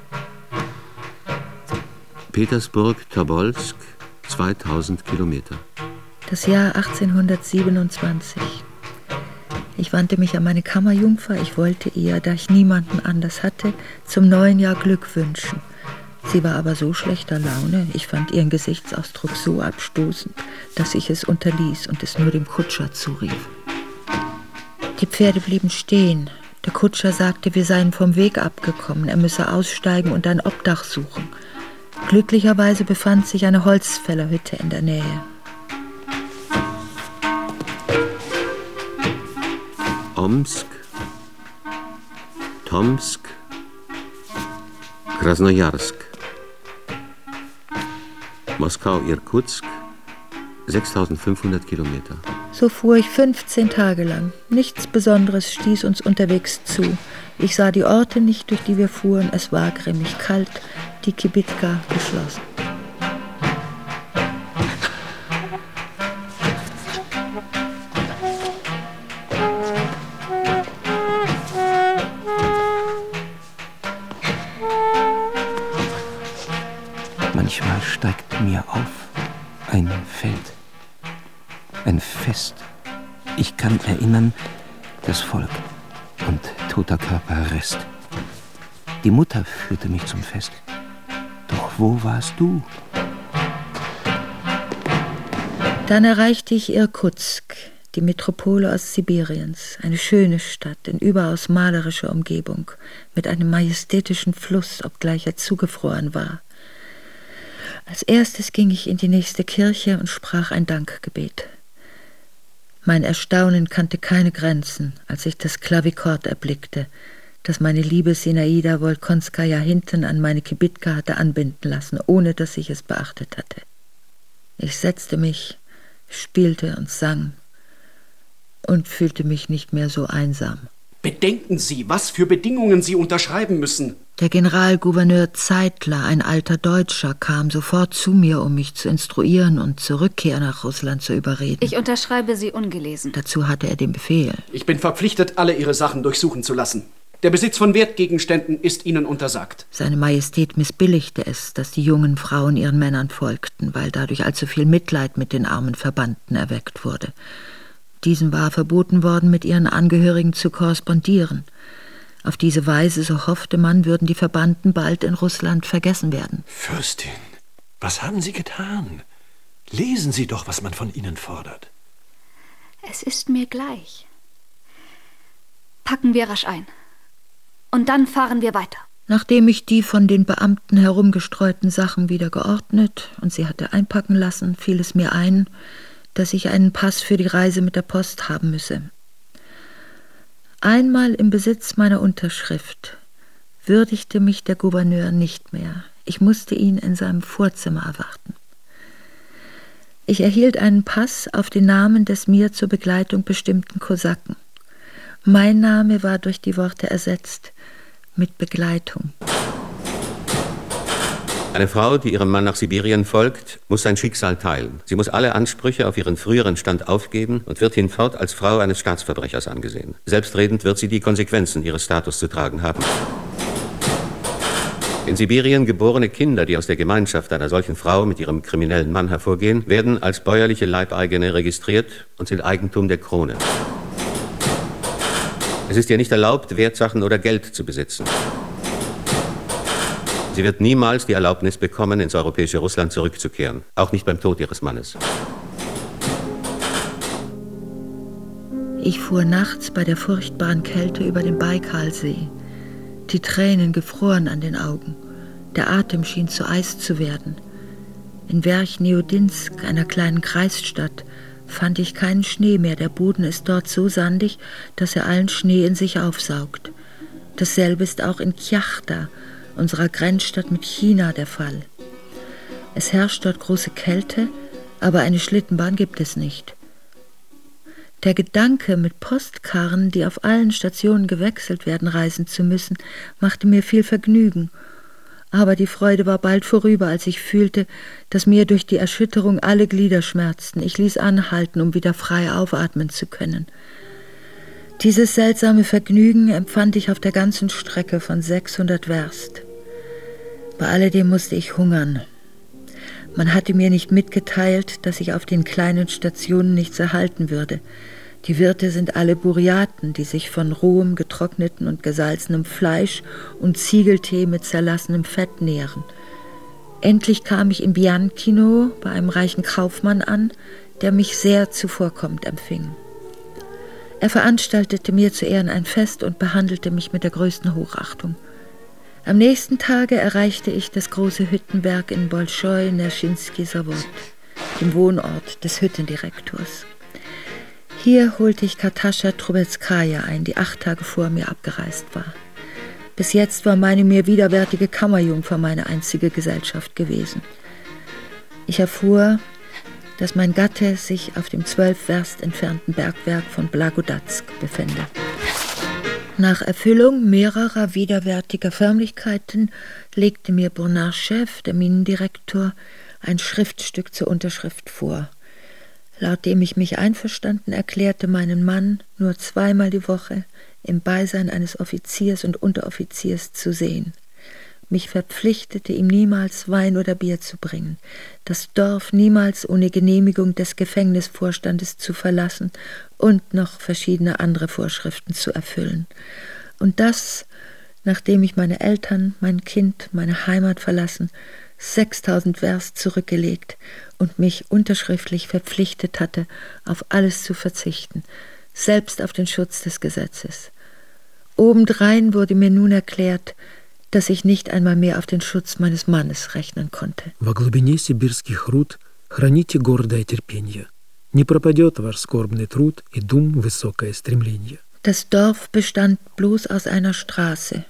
Petersburg-Tobolsk, 2000 Kilometer. Das Jahr 1827. Ich wandte mich an meine Kammerjungfer. Ich wollte ihr, da ich niemanden anders hatte, zum neuen Jahr Glück wünschen. Sie war aber so schlechter Laune, ich fand ihren Gesichtsausdruck so abstoßend, dass ich es unterließ und es nur dem Kutscher zurief. Die Pferde blieben stehen. Der Kutscher sagte, wir seien vom Weg abgekommen, er müsse aussteigen und ein Obdach suchen. Glücklicherweise befand sich eine Holzfällerhütte in der Nähe. Omsk, Tomsk, Krasnojarsk, Moskau-Irkutsk, 6500 Kilometer. So fuhr ich 15 Tage lang. Nichts Besonderes stieß uns unterwegs zu. Ich sah die Orte nicht, durch die wir fuhren. Es war grimmig kalt, die Kibitka geschlossen. Manchmal steigt mir auf ein Feld, ein Fest. Ich kann erinnern, das Volk und toter Körper Rest. Die Mutter führte mich zum Fest. Doch wo warst du? Dann erreichte ich Irkutsk, die Metropole Ostsibiriens, eine schöne Stadt in überaus malerischer Umgebung, mit einem majestätischen Fluss, obgleich er zugefroren war. Als erstes ging ich in die nächste Kirche und sprach ein Dankgebet. Mein Erstaunen kannte keine Grenzen, als ich das Klavikord erblickte, das meine liebe Sinaida Wolkonskaja hinten an meine Kibitka hatte anbinden lassen, ohne dass ich es beachtet hatte. Ich setzte mich, spielte und sang und fühlte mich nicht mehr so einsam. Bedenken Sie, was für Bedingungen Sie unterschreiben müssen. Der Generalgouverneur Zeitler, ein alter Deutscher, kam sofort zu mir, um mich zu instruieren und zur Rückkehr nach Russland zu überreden. Ich unterschreibe sie ungelesen. Dazu hatte er den Befehl. Ich bin verpflichtet, alle Ihre Sachen durchsuchen zu lassen. Der Besitz von Wertgegenständen ist Ihnen untersagt. Seine Majestät missbilligte es, dass die jungen Frauen ihren Männern folgten, weil dadurch allzu viel Mitleid mit den armen Verbannten erweckt wurde. Diesen war verboten worden, mit ihren Angehörigen zu korrespondieren. Auf diese Weise, so hoffte man, würden die Verbannten bald in Russland vergessen werden. Fürstin, was haben Sie getan? Lesen Sie doch, was man von Ihnen fordert. Es ist mir gleich. Packen wir rasch ein. Und dann fahren wir weiter. Nachdem ich die von den Beamten herumgestreuten Sachen wieder geordnet und sie hatte einpacken lassen, fiel es mir ein, dass ich einen Pass für die Reise mit der Post haben müsse. Einmal im Besitz meiner Unterschrift würdigte mich der Gouverneur nicht mehr. Ich musste ihn in seinem Vorzimmer erwarten. Ich erhielt einen Pass auf den Namen des mir zur Begleitung bestimmten Kosaken. Mein Name war durch die Worte ersetzt mit Begleitung. Eine Frau, die ihrem Mann nach Sibirien folgt, muss sein Schicksal teilen. Sie muss alle Ansprüche auf ihren früheren Stand aufgeben und wird hinfort als Frau eines Staatsverbrechers angesehen. Selbstredend wird sie die Konsequenzen ihres Status zu tragen haben. In Sibirien geborene Kinder, die aus der Gemeinschaft einer solchen Frau mit ihrem kriminellen Mann hervorgehen, werden als bäuerliche Leibeigene registriert und sind Eigentum der Krone. Es ist ihr nicht erlaubt, Wertsachen oder Geld zu besitzen. Sie wird niemals die Erlaubnis bekommen, ins europäische Russland zurückzukehren, auch nicht beim Tod ihres Mannes. Ich fuhr nachts bei der furchtbaren Kälte über den Baikalsee. Die Tränen gefroren an den Augen. Der Atem schien zu Eis zu werden. In Werchnewodinsk, einer kleinen Kreisstadt, fand ich keinen Schnee mehr. Der Boden ist dort so sandig, dass er allen Schnee in sich aufsaugt. Dasselbe ist auch in Kjachta, unserer Grenzstadt mit China, der Fall. Es herrscht dort große Kälte, aber eine Schlittenbahn gibt es nicht. Der Gedanke, mit Postkarren, die auf allen Stationen gewechselt werden, reisen zu müssen, machte mir viel Vergnügen. Aber die Freude war bald vorüber, als ich fühlte, dass mir durch die Erschütterung alle Glieder schmerzten. Ich ließ anhalten, um wieder frei aufatmen zu können. Dieses seltsame Vergnügen empfand ich auf der ganzen Strecke von 600 Werst. Bei alledem musste ich hungern. Man hatte mir nicht mitgeteilt, dass ich auf den kleinen Stationen nichts erhalten würde. Die Wirte sind alle Buryaten, die sich von rohem, getrocknetem und gesalzenem Fleisch und Ziegeltee mit zerlassenem Fett nähren. Endlich kam ich in Bianchino bei einem reichen Kaufmann an, der mich sehr zuvorkommend empfing. Er veranstaltete mir zu Ehren ein Fest und behandelte mich mit der größten Hochachtung. Am nächsten Tage erreichte ich das große Hüttenwerk in Bolschoi-Nerschinski-Zawod, dem Wohnort des Hüttendirektors. Hier holte ich Katascha Trubetskaja ein, die 8 Tage vor mir abgereist war. Bis jetzt war meine mir widerwärtige Kammerjungfer meine einzige Gesellschaft gewesen. Ich erfuhr, dass mein Gatte sich auf dem 12 Werst entfernten Bergwerk von Blagodatsk befände. Nach Erfüllung mehrerer widerwärtiger Förmlichkeiten legte mir Bonaschew, der Minendirektor, ein Schriftstück zur Unterschrift vor, laut dem ich mich einverstanden erklärte, meinen Mann nur 2-mal die Woche im Beisein eines Offiziers und Unteroffiziers zu sehen. Mich verpflichtete, ihm niemals Wein oder Bier zu bringen, das Dorf niemals ohne Genehmigung des Gefängnisvorstandes zu verlassen und noch verschiedene andere Vorschriften zu erfüllen. Und das, nachdem ich meine Eltern, mein Kind, meine Heimat verlassen, 6000 Werst zurückgelegt und mich unterschriftlich verpflichtet hatte, auf alles zu verzichten, selbst auf den Schutz des Gesetzes. Obendrein wurde mir nun erklärt, dass ich nicht einmal mehr auf den Schutz meines Mannes rechnen konnte. Во глубине сибирских руд храните гордое терпенье. Не пропадет ваш скорбный труд и дум высокое стремление. Das Dorf bestand bloß aus einer Straße.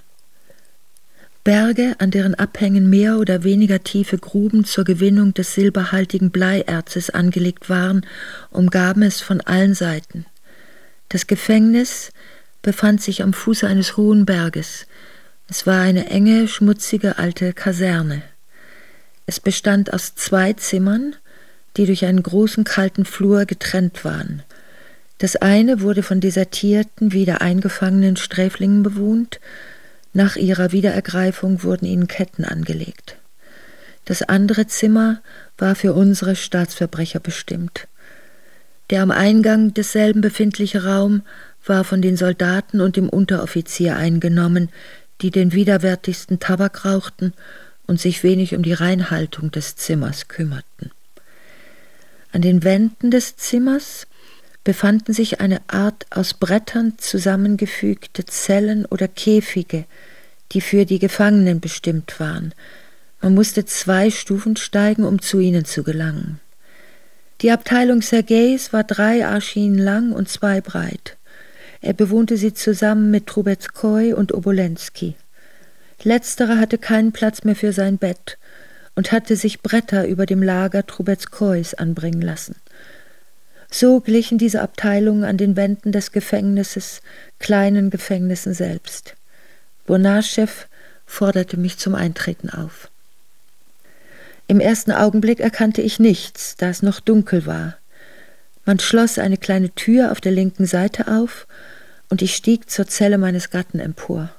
Berge, an deren Abhängen mehr oder weniger tiefe Gruben zur Gewinnung des silberhaltigen Bleierzes angelegt waren, umgaben es von allen Seiten. Das Gefängnis befand sich am Fuße eines hohen Berges. Es war eine enge, schmutzige alte Kaserne. Es bestand aus 2 Zimmern, die durch einen großen, kalten Flur getrennt waren. Das eine wurde von desertierten, wieder eingefangenen Sträflingen bewohnt. Nach ihrer Wiederergreifung wurden ihnen Ketten angelegt. Das andere Zimmer war für unsere Staatsverbrecher bestimmt. Der am Eingang desselben befindliche Raum war von den Soldaten und dem Unteroffizier eingenommen, die den widerwärtigsten Tabak rauchten und sich wenig um die Reinhaltung des Zimmers kümmerten. An den Wänden des Zimmers befanden sich eine Art aus Brettern zusammengefügte Zellen oder Käfige, die für die Gefangenen bestimmt waren. Man musste 2 Stufen steigen, um zu ihnen zu gelangen. Die Abteilung Sergejs war 3 Arschinen lang und 2 breit. Er bewohnte sie zusammen mit Trubezkoi und Obolensky. Letzterer hatte keinen Platz mehr für sein Bett und hatte sich Bretter über dem Lager Trubezkois anbringen lassen. So glichen diese Abteilungen an den Wänden des Gefängnisses kleinen Gefängnissen selbst. Bournaschew forderte mich zum Eintreten auf. Im ersten Augenblick erkannte ich nichts, da es noch dunkel war. Man schloss eine kleine Tür auf der linken Seite auf, und ich stieg zur Zelle meines Gatten empor.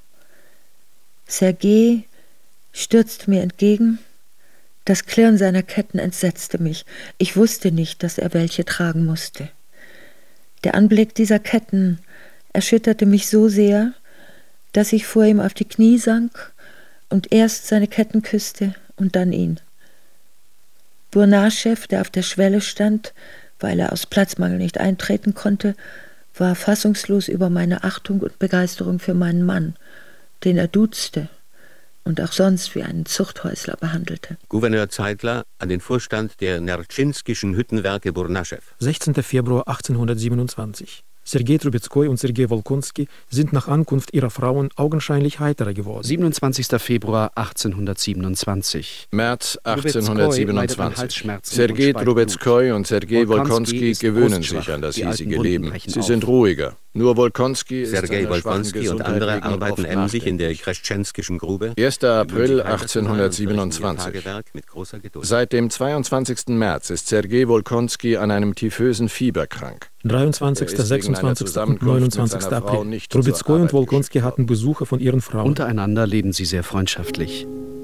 Sergej stürzte mir entgegen. Das Klirren seiner Ketten entsetzte mich. Ich wusste nicht, dass er welche tragen musste. Der Anblick dieser Ketten erschütterte mich so sehr, dass ich vor ihm auf die Knie sank und erst seine Ketten küsste und dann ihn. Bournaschew, der auf der Schwelle stand, weil er aus Platzmangel nicht eintreten konnte, war fassungslos über meine Achtung und Begeisterung für meinen Mann, den er duzte und auch sonst wie einen Zuchthäusler behandelte. Gouverneur Zeitler an den Vorstand der Nertschinskischen Hüttenwerke Bournaschew. 16. Februar 1827. Sergej Trubezkoi und Sergej Wolkonski sind nach Ankunft ihrer Frauen augenscheinlich heiterer geworden. 27. Februar 1827. März 1827. Sergej Trubezkoi und Sergej Wolkonski gewöhnen sich an das hiesige Leben. Sie sind ruhiger. Nur Wolkonski ist Sergej Wolkonski und andere arbeiten emsig in der Kreschenskischen Grube. 1. April 1827. Seit dem 22. März ist Sergej Wolkonski an einem typhösen Fieber krank. 23., 26. und 29. April. Trubezkoi und Wolkonski hatten Besuche von ihren Frauen. Untereinander leben sie sehr freundschaftlich.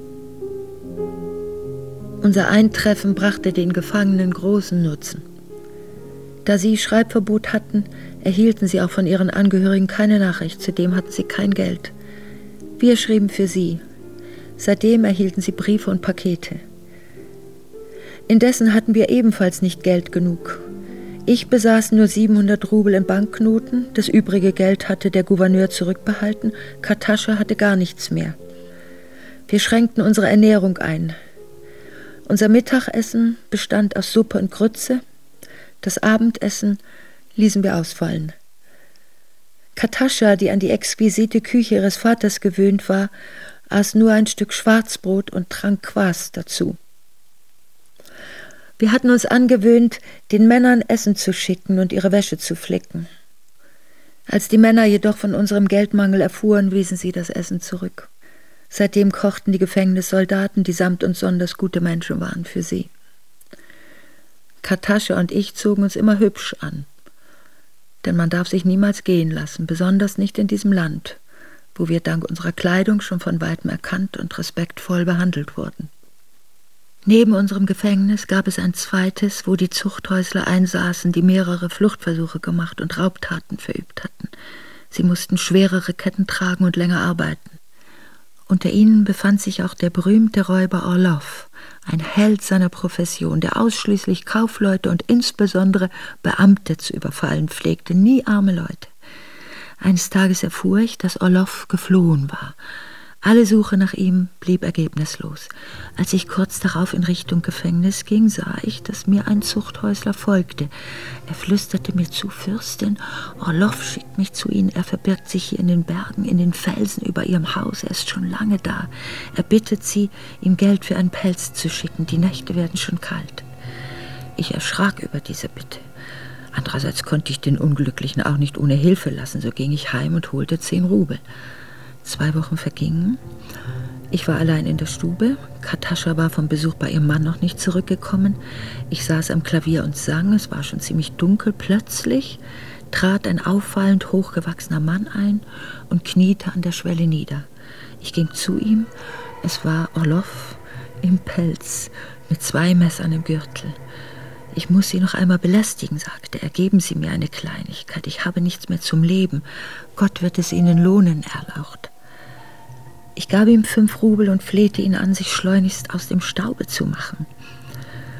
Unser Eintreffen brachte den Gefangenen großen Nutzen. Da sie Schreibverbot hatten, erhielten sie auch von ihren Angehörigen keine Nachricht, zudem hatten sie kein Geld. Wir schrieben für sie. Seitdem erhielten sie Briefe und Pakete. Indessen hatten wir ebenfalls nicht Geld genug. Ich besaß nur 700 Rubel in Banknoten, das übrige Geld hatte der Gouverneur zurückbehalten, Katascha hatte gar nichts mehr. Wir schränkten unsere Ernährung ein. Unser Mittagessen bestand aus Suppe und Grütze, das Abendessen ließen wir ausfallen. Katascha, die an die exquisite Küche ihres Vaters gewöhnt war, aß nur ein Stück Schwarzbrot und trank Kwas dazu. Wir hatten uns angewöhnt, den Männern Essen zu schicken und ihre Wäsche zu flicken. Als die Männer jedoch von unserem Geldmangel erfuhren, wiesen sie das Essen zurück. Seitdem kochten die Gefängnissoldaten, die samt und sonders gute Menschen waren, für sie. Katascha und ich zogen uns immer hübsch an. Denn man darf sich niemals gehen lassen, besonders nicht in diesem Land, wo wir dank unserer Kleidung schon von weitem erkannt und respektvoll behandelt wurden. Neben unserem Gefängnis gab es ein zweites, wo die Zuchthäusler einsaßen, die mehrere Fluchtversuche gemacht und Raubtaten verübt hatten. Sie mussten schwerere Ketten tragen und länger arbeiten. Unter ihnen befand sich auch der berühmte Räuber Orlov, ein Held seiner Profession, der ausschließlich Kaufleute und insbesondere Beamte zu überfallen pflegte, nie arme Leute. Eines Tages erfuhr ich, dass Orlov geflohen war. Alle Suche nach ihm blieb ergebnislos. Als ich kurz darauf in Richtung Gefängnis ging, sah ich, dass mir ein Zuchthäusler folgte. Er flüsterte mir zu: Fürstin, Orlov schickt mich zu Ihnen. Er verbirgt sich hier in den Bergen, in den Felsen über Ihrem Haus. Er ist schon lange da. Er bittet Sie, ihm Geld für einen Pelz zu schicken. Die Nächte werden schon kalt. Ich erschrak über diese Bitte. Andererseits konnte ich den Unglücklichen auch nicht ohne Hilfe lassen. So ging ich heim und holte 10 Rubel. 2 Wochen vergingen. Ich war allein in der Stube. Katascha war vom Besuch bei ihrem Mann noch nicht zurückgekommen. Ich saß am Klavier und sang. Es war schon ziemlich dunkel. Plötzlich trat ein auffallend hochgewachsener Mann ein und kniete an der Schwelle nieder. Ich ging zu ihm. Es war Orlov im Pelz mit 2 Messern im Gürtel. »Ich muss Sie noch einmal belästigen«, sagte er. »Geben Sie mir eine Kleinigkeit. Ich habe nichts mehr zum Leben. Gott wird es Ihnen lohnen«, erlaucht. Ich gab ihm 5 Rubel und flehte ihn an, sich schleunigst aus dem Staube zu machen.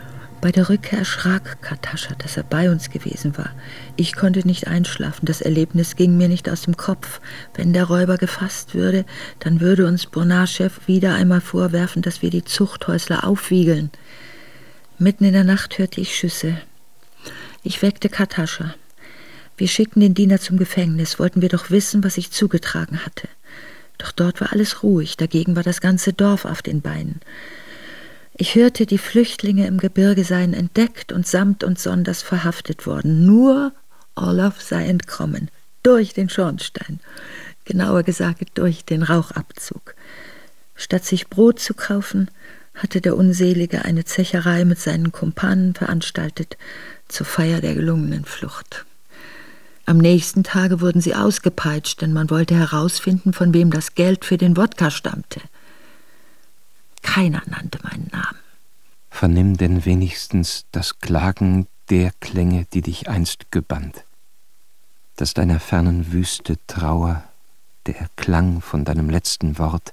Bei der Rückkehr erschrak Katascha, dass er bei uns gewesen war. Ich konnte nicht einschlafen, das Erlebnis ging mir nicht aus dem Kopf. Wenn der Räuber gefasst würde, dann würde uns Bonaschew wieder einmal vorwerfen, dass wir die Zuchthäusler aufwiegeln. Mitten in der Nacht hörte ich Schüsse. Ich weckte Katascha. Wir schickten den Diener zum Gefängnis, wollten wir doch wissen, was sich zugetragen hatte. Doch dort war alles ruhig, dagegen war das ganze Dorf auf den Beinen. Ich hörte, die Flüchtlinge im Gebirge seien entdeckt und samt und sonders verhaftet worden. Nur Orloff sei entkommen, durch den Schornstein, genauer gesagt durch den Rauchabzug. Statt sich Brot zu kaufen, hatte der Unselige eine Zecherei mit seinen Kumpanen veranstaltet zur Feier der gelungenen Flucht. Am nächsten Tage wurden sie ausgepeitscht, denn man wollte herausfinden, von wem das Geld für den Wodka stammte. Keiner nannte meinen Namen. Vernimm denn wenigstens das Klagen der Klänge, die dich einst gebannt. Dass deiner fernen Wüste Trauer, der Klang von deinem letzten Wort,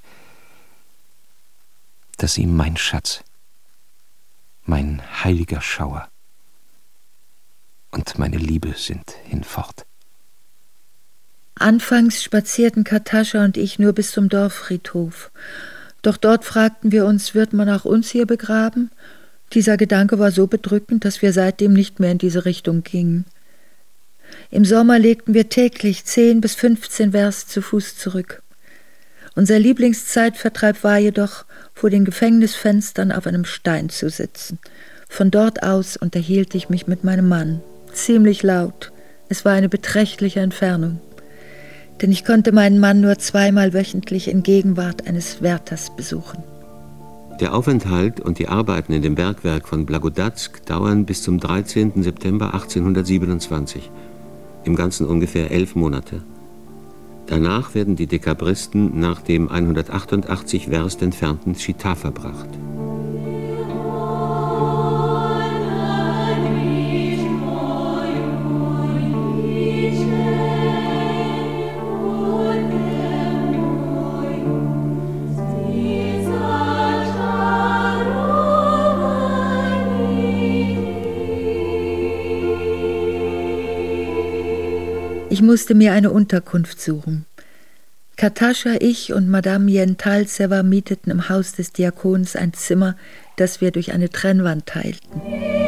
dass ihm mein Schatz, mein heiliger Schauer und meine Liebe sind hinfort. Anfangs spazierten Katascha und ich nur bis zum Dorffriedhof. Doch dort fragten wir uns, wird man auch uns hier begraben? Dieser Gedanke war so bedrückend, dass wir seitdem nicht mehr in diese Richtung gingen. Im Sommer legten wir täglich 10 bis 15 Werst zu Fuß zurück. Unser Lieblingszeitvertreib war jedoch, vor den Gefängnisfenstern auf einem Stein zu sitzen. Von dort aus unterhielt ich mich mit meinem Mann. Ziemlich laut. Es war eine beträchtliche Entfernung. Denn ich konnte meinen Mann nur 2-mal wöchentlich in Gegenwart eines Wärters besuchen. Der Aufenthalt und die Arbeiten in dem Bergwerk von Blagodatsk dauern bis zum 13. September 1827. Im Ganzen ungefähr 11 Monate. Danach werden die Dekabristen nach dem 188 Werst entfernten Chita verbracht. Ich musste mir eine Unterkunft suchen. Katascha, ich und Madame Jentalzewa mieteten im Haus des Diakons ein Zimmer, das wir durch eine Trennwand teilten.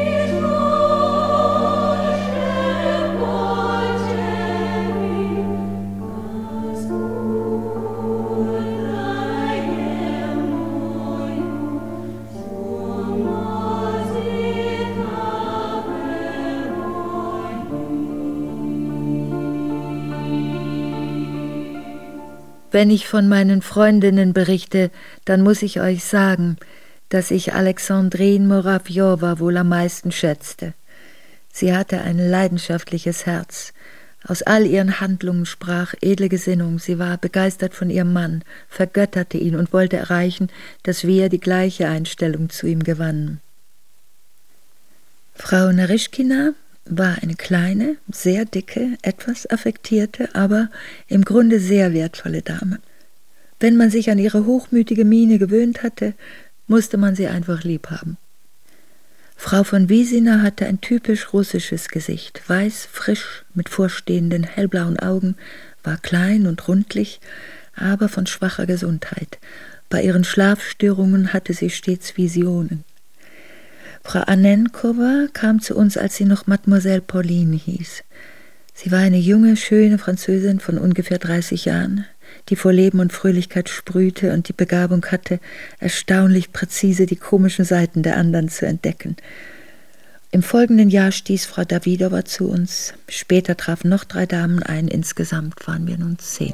Wenn ich von meinen Freundinnen berichte, dann muss ich euch sagen, dass ich Alexandrine Muravjowa wohl am meisten schätzte. Sie hatte ein leidenschaftliches Herz. Aus all ihren Handlungen sprach edle Gesinnung. Sie war begeistert von ihrem Mann, vergötterte ihn und wollte erreichen, dass wir die gleiche Einstellung zu ihm gewannen. Frau Naryschkina war eine kleine, sehr dicke, etwas affektierte, aber im Grunde sehr wertvolle Dame. Wenn man sich an ihre hochmütige Miene gewöhnt hatte, musste man sie einfach lieb haben. Frau von Wiesina hatte ein typisch russisches Gesicht, weiß, frisch, mit vorstehenden hellblauen Augen, war klein und rundlich, aber von schwacher Gesundheit. Bei ihren Schlafstörungen hatte sie stets Visionen. Frau Annenkova kam zu uns, als sie noch Mademoiselle Pauline hieß. Sie war eine junge, schöne Französin von ungefähr 30 Jahren, die vor Leben und Fröhlichkeit sprühte und die Begabung hatte, erstaunlich präzise die komischen Seiten der anderen zu entdecken. Im folgenden Jahr stieß Frau Dawidowa zu uns. Später trafen noch 3 Damen ein. Insgesamt waren wir nun 10.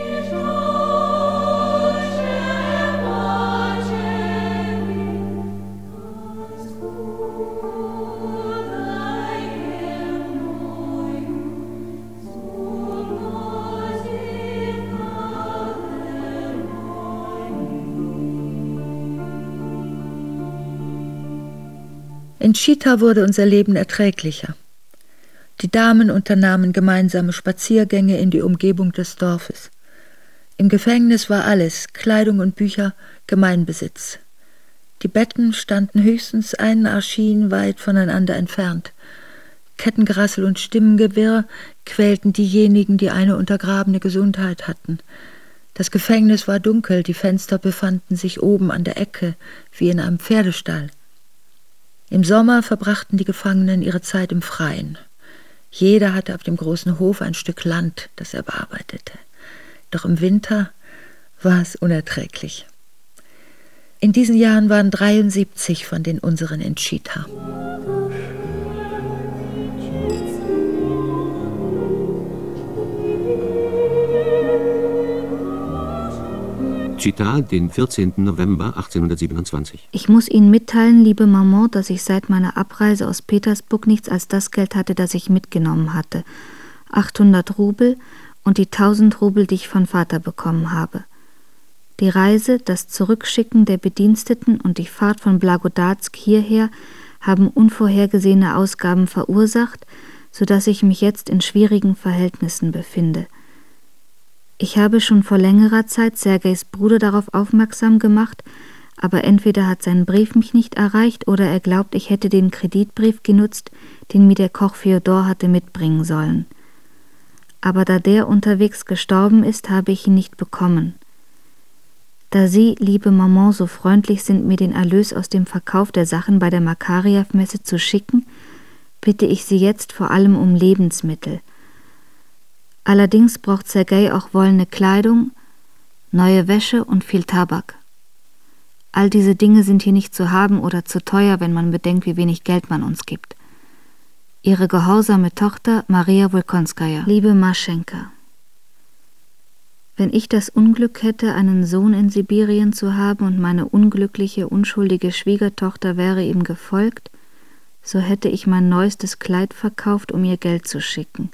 In Chita wurde unser Leben erträglicher. Die Damen unternahmen gemeinsame Spaziergänge in die Umgebung des Dorfes. Im Gefängnis war alles, Kleidung und Bücher, Gemeinbesitz. Die Betten standen höchstens einen Arschin weit voneinander entfernt. Kettengerassel und Stimmengewirr quälten diejenigen, die eine untergrabene Gesundheit hatten. Das Gefängnis war dunkel, die Fenster befanden sich oben an der Ecke, wie in einem Pferdestall. Im Sommer verbrachten die Gefangenen ihre Zeit im Freien. Jeder hatte auf dem großen Hof ein Stück Land, das er bearbeitete. Doch im Winter war es unerträglich. In diesen Jahren waren 73 von den unseren in Chita. Chita, den 14. November 1827. Ich muss Ihnen mitteilen, liebe Maman, dass ich seit meiner Abreise aus Petersburg nichts als das Geld hatte, das ich mitgenommen hatte. 800 Rubel und die 1000 Rubel, die ich von Vater bekommen habe. Die Reise, das Zurückschicken der Bediensteten und die Fahrt von Blagodatsk hierher haben unvorhergesehene Ausgaben verursacht, sodass ich mich jetzt in schwierigen Verhältnissen befinde. Ich habe schon vor längerer Zeit Sergejs Bruder darauf aufmerksam gemacht, aber entweder hat sein Brief mich nicht erreicht oder er glaubt, ich hätte den Kreditbrief genutzt, den mir der Koch Fjodor hatte mitbringen sollen. Aber da der unterwegs gestorben ist, habe ich ihn nicht bekommen. Da Sie, liebe Maman, so freundlich sind, mir den Erlös aus dem Verkauf der Sachen bei der Makarjew-Messe zu schicken, bitte ich Sie jetzt vor allem um Lebensmittel. Allerdings braucht Sergej auch wollene Kleidung, neue Wäsche und viel Tabak. All diese Dinge sind hier nicht zu haben oder zu teuer, wenn man bedenkt, wie wenig Geld man uns gibt. Ihre gehorsame Tochter Maria Wolkonskaja. Liebe Maschenka, wenn ich das Unglück hätte, einen Sohn in Sibirien zu haben und meine unglückliche, unschuldige Schwiegertochter wäre ihm gefolgt, so hätte ich mein neuestes Kleid verkauft, um ihr Geld zu schicken.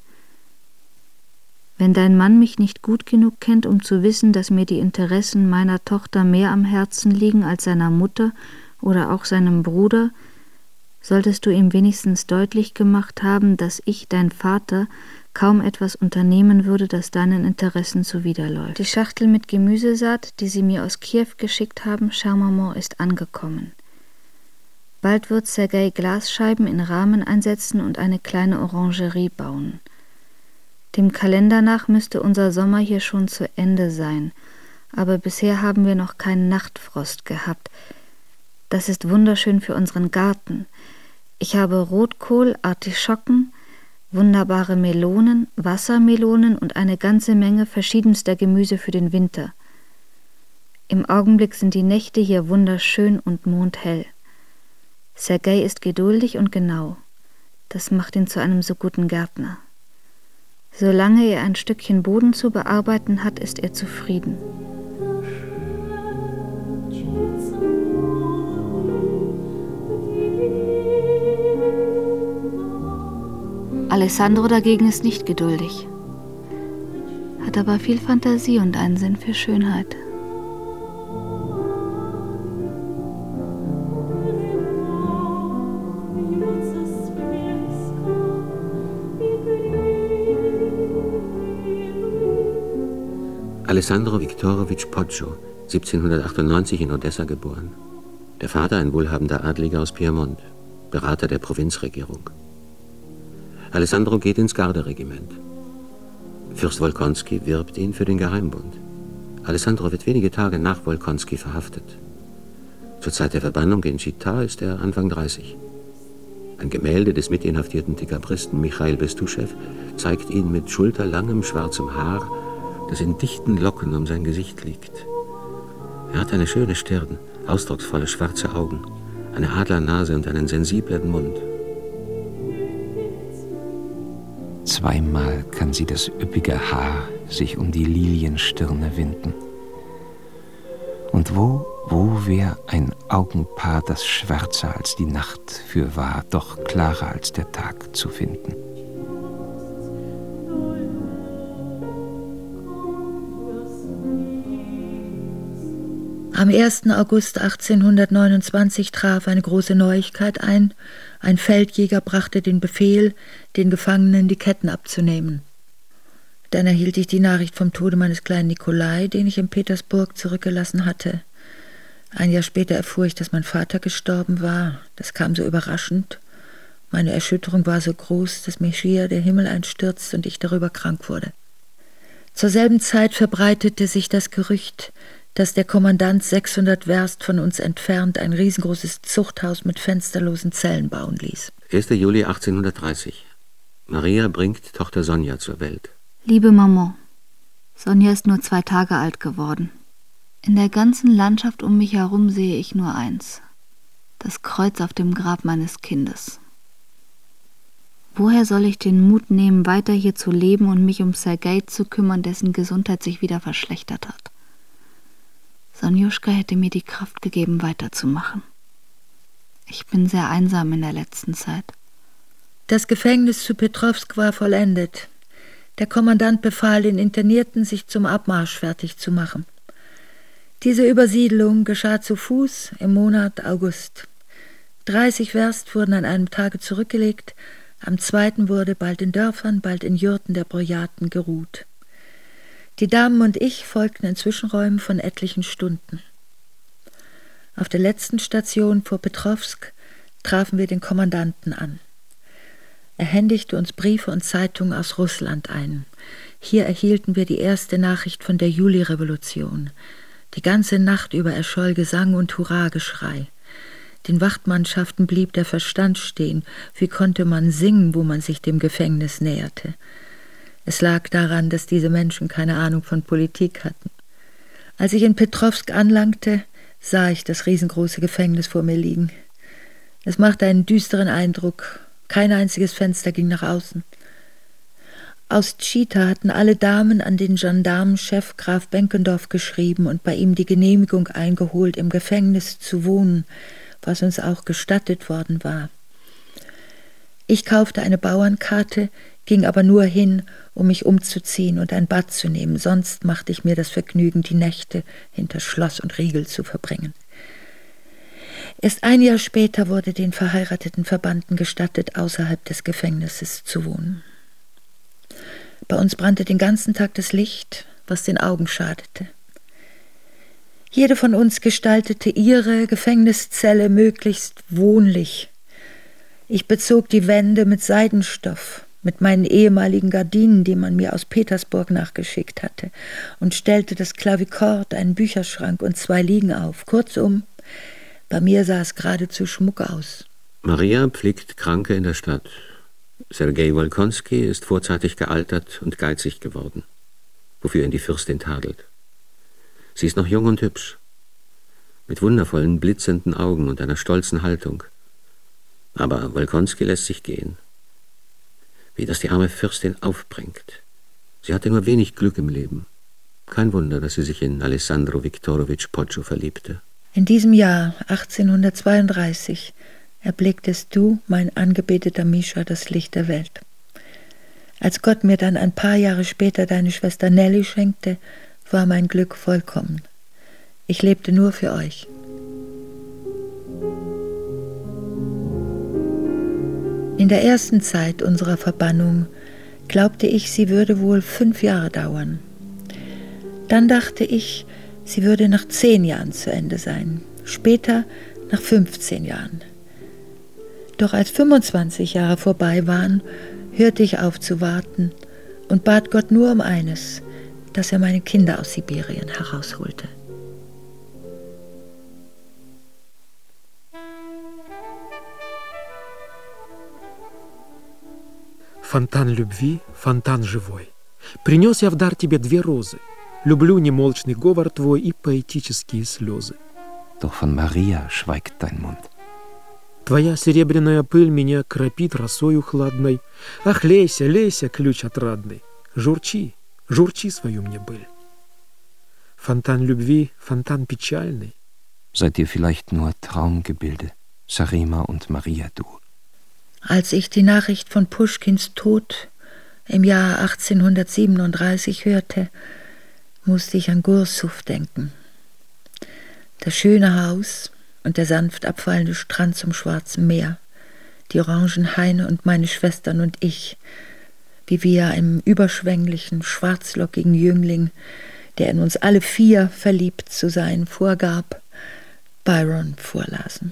Wenn dein Mann mich nicht gut genug kennt, um zu wissen, dass mir die Interessen meiner Tochter mehr am Herzen liegen als seiner Mutter oder auch seinem Bruder, solltest du ihm wenigstens deutlich gemacht haben, dass ich, dein Vater, kaum etwas unternehmen würde, das deinen Interessen zuwiderläuft. Die Schachtel mit Gemüsesaat, die sie mir aus Kiew geschickt haben, chère Maman, ist angekommen. Bald wird Sergej Glasscheiben in Rahmen einsetzen und eine kleine Orangerie bauen. Dem Kalender nach müsste unser Sommer hier schon zu Ende sein, aber bisher haben wir noch keinen Nachtfrost gehabt. Das ist wunderschön für unseren Garten. Ich habe Rotkohl, Artischocken, wunderbare Melonen, Wassermelonen und eine ganze Menge verschiedenster Gemüse für den Winter. Im Augenblick sind die Nächte hier wunderschön und mondhell. Sergej ist geduldig und genau. Das macht ihn zu einem so guten Gärtner. Solange er ein Stückchen Boden zu bearbeiten hat, ist er zufrieden. Alessandro dagegen ist nicht geduldig, hat aber viel Fantasie und einen Sinn für Schönheit. Alessandro Viktorowitsch Poggio, 1798 in Odessa geboren. Der Vater ein wohlhabender Adliger aus Piemont, Berater der Provinzregierung. Alessandro geht ins Garderegiment. Fürst Wolkonski wirbt ihn für den Geheimbund. Alessandro wird wenige Tage nach Wolkonski verhaftet. Zur Zeit der Verbannung in Chita ist er Anfang 30. Ein Gemälde des mitinhaftierten Dekabristen Michail Bestuschew zeigt ihn mit schulterlangem schwarzem Haar, das in dichten Locken um sein Gesicht liegt. Er hat eine schöne Stirn, ausdrucksvolle schwarze Augen, eine Adlernase und einen sensiblen Mund. Zweimal kann sie das üppige Haar sich um die Lilienstirne winden. Und wo wär ein Augenpaar, das schwärzer als die Nacht fürwahr, doch klarer als der Tag zu finden? Am 1. August 1829 traf eine große Neuigkeit ein. Ein Feldjäger brachte den Befehl, den Gefangenen die Ketten abzunehmen. Dann erhielt ich die Nachricht vom Tode meines kleinen Nikolai, den ich in Petersburg zurückgelassen hatte. Ein Jahr später erfuhr ich, dass mein Vater gestorben war. Das kam so überraschend. Meine Erschütterung war so groß, dass mir schier der Himmel einstürzte und ich darüber krank wurde. Zur selben Zeit verbreitete sich das Gerücht, dass der Kommandant 600 Werst von uns entfernt ein riesengroßes Zuchthaus mit fensterlosen Zellen bauen ließ. 1. Juli 1830. Maria bringt Tochter Sonja zur Welt. Liebe Maman, Sonja ist nur 2 Tage alt geworden. In der ganzen Landschaft um mich herum sehe ich nur eins: das Kreuz auf dem Grab meines Kindes. Woher soll ich den Mut nehmen, weiter hier zu leben und mich um Sergei zu kümmern, dessen Gesundheit sich wieder verschlechtert hat? Sonjuschka hätte mir die Kraft gegeben, weiterzumachen. Ich bin sehr einsam in der letzten Zeit. Das Gefängnis zu Petrovsk war vollendet. Der Kommandant befahl den Internierten, sich zum Abmarsch fertig zu machen. Diese Übersiedlung geschah zu Fuß im Monat August. 30 Werst wurden an einem Tage zurückgelegt, am 2. wurde bald in Dörfern, bald in Jurten der Brojaten geruht. Die Damen und ich folgten in Zwischenräumen von etlichen Stunden. Auf der letzten Station vor Petrovsk trafen wir den Kommandanten an. Er händigte uns Briefe und Zeitungen aus Russland ein. Hier erhielten wir die erste Nachricht von der Juli-Revolution. Die ganze Nacht über erscholl Gesang und Hurrageschrei. Den Wachtmannschaften blieb der Verstand stehen. Wie konnte man singen, wo man sich dem Gefängnis näherte? Es lag daran, dass diese Menschen keine Ahnung von Politik hatten. Als ich in Petrovsk anlangte, sah ich das riesengroße Gefängnis vor mir liegen. Es machte einen düsteren Eindruck. Kein einziges Fenster ging nach außen. Aus Tschita hatten alle Damen an den Gendarmenchef Graf Benkendorf geschrieben und bei ihm die Genehmigung eingeholt, im Gefängnis zu wohnen, was uns auch gestattet worden war. Ich kaufte eine Bauernkarte, ging aber nur hin, um mich umzuziehen und ein Bad zu nehmen. Sonst machte ich mir das Vergnügen, die Nächte hinter Schloss und Riegel zu verbringen. Erst ein Jahr später wurde den verheirateten Verbannten gestattet, außerhalb des Gefängnisses zu wohnen. Bei uns brannte den ganzen Tag das Licht, was den Augen schadete. Jede von uns gestaltete ihre Gefängniszelle möglichst wohnlich. Ich bezog die Wände mit Seidenstoff, mit meinen ehemaligen Gardinen, die man mir aus Petersburg nachgeschickt hatte, und stellte das Klavikord, einen Bücherschrank und 2 Liegen auf. Kurzum, bei mir sah es geradezu schmuck aus. Maria pflegt Kranke in der Stadt. Sergei Wolkonski ist vorzeitig gealtert und geizig geworden, wofür ihn die Fürstin tadelt. Sie ist noch jung und hübsch, mit wundervollen, blitzenden Augen und einer stolzen Haltung. Aber Wolkonski lässt sich gehen. Wie das die arme Fürstin aufbringt. Sie hatte nur wenig Glück im Leben. Kein Wunder, dass sie sich in Alessandro Viktorowitsch Poggio verliebte. In diesem Jahr, 1832, erblicktest du, mein angebeteter Mischa, das Licht der Welt. Als Gott mir dann ein paar Jahre später deine Schwester Nelly schenkte, war mein Glück vollkommen. Ich lebte nur für euch. In der ersten Zeit unserer Verbannung glaubte ich, sie würde wohl 5 Jahre dauern. Dann dachte ich, sie würde nach 10 Jahren zu Ende sein, später nach 15 Jahren. Doch als 25 Jahre vorbei waren, hörte ich auf zu warten und bat Gott nur um eines, dass er meine Kinder aus Sibirien herausholte. Фонтан любви, фонтан живой. Принес я в дар тебе 2 розы. Люблю немолчный говор твой и поэтические слезы. Doch von Maria schweigt dein Mund. Твоя серебряная пыль меня кропит росою хладной. Ах, лейся, лейся, ключ отрадный. Журчи, журчи свою мне быль. Фонтан любви, фонтан печальный. Seid ihr vielleicht nur Traumgebilde, Sarima und Maria, du? Als ich die Nachricht von Puschkins Tod im Jahr 1837 hörte, musste ich an Gursuw denken. Das schöne Haus und der sanft abfallende Strand zum Schwarzen Meer, die Orangenhaine und meine Schwestern und ich, wie wir einem überschwänglichen, schwarzlockigen Jüngling, der in uns alle 4 verliebt zu sein vorgab, Byron vorlasen.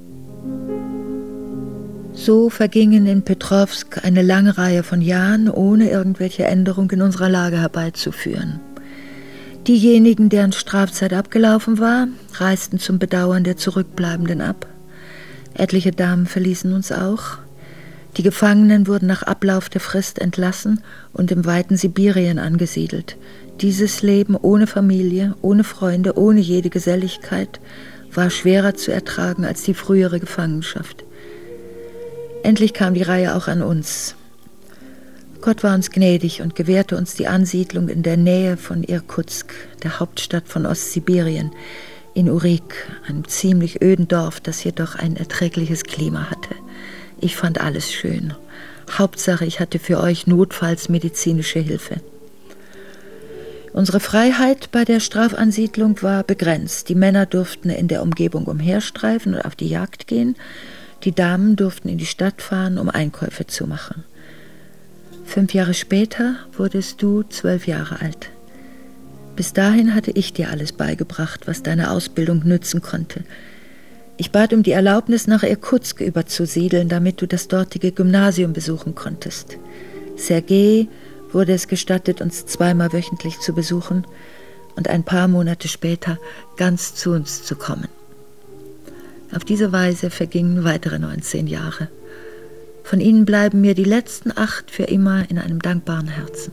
So vergingen in Petrovsk eine lange Reihe von Jahren, ohne irgendwelche Änderung in unserer Lage herbeizuführen. Diejenigen, deren Strafzeit abgelaufen war, reisten zum Bedauern der Zurückbleibenden ab. Etliche Damen verließen uns auch. Die Gefangenen wurden nach Ablauf der Frist entlassen und im weiten Sibirien angesiedelt. Dieses Leben ohne Familie, ohne Freunde, ohne jede Geselligkeit war schwerer zu ertragen als die frühere Gefangenschaft. Endlich kam die Reihe auch an uns. Gott war uns gnädig und gewährte uns die Ansiedlung in der Nähe von Irkutsk, der Hauptstadt von Ostsibirien, in Urik, einem ziemlich öden Dorf, das jedoch ein erträgliches Klima hatte. Ich fand alles schön. Hauptsache, ich hatte für euch notfalls medizinische Hilfe. Unsere Freiheit bei der Strafansiedlung war begrenzt. Die Männer durften in der Umgebung umherstreifen und auf die Jagd gehen. Die Damen durften in die Stadt fahren, um Einkäufe zu machen. 5 Jahre später wurdest du 12 Jahre alt. Bis dahin hatte ich dir alles beigebracht, was deine Ausbildung nützen konnte. Ich bat um die Erlaubnis, nach Irkutsk überzusiedeln, damit du das dortige Gymnasium besuchen konntest. Sergei wurde es gestattet, uns 2-mal wöchentlich zu besuchen und ein paar Monate später ganz zu uns zu kommen. Auf diese Weise vergingen weitere 19 Jahre. Von ihnen bleiben mir die letzten 8 für immer in einem dankbaren Herzen.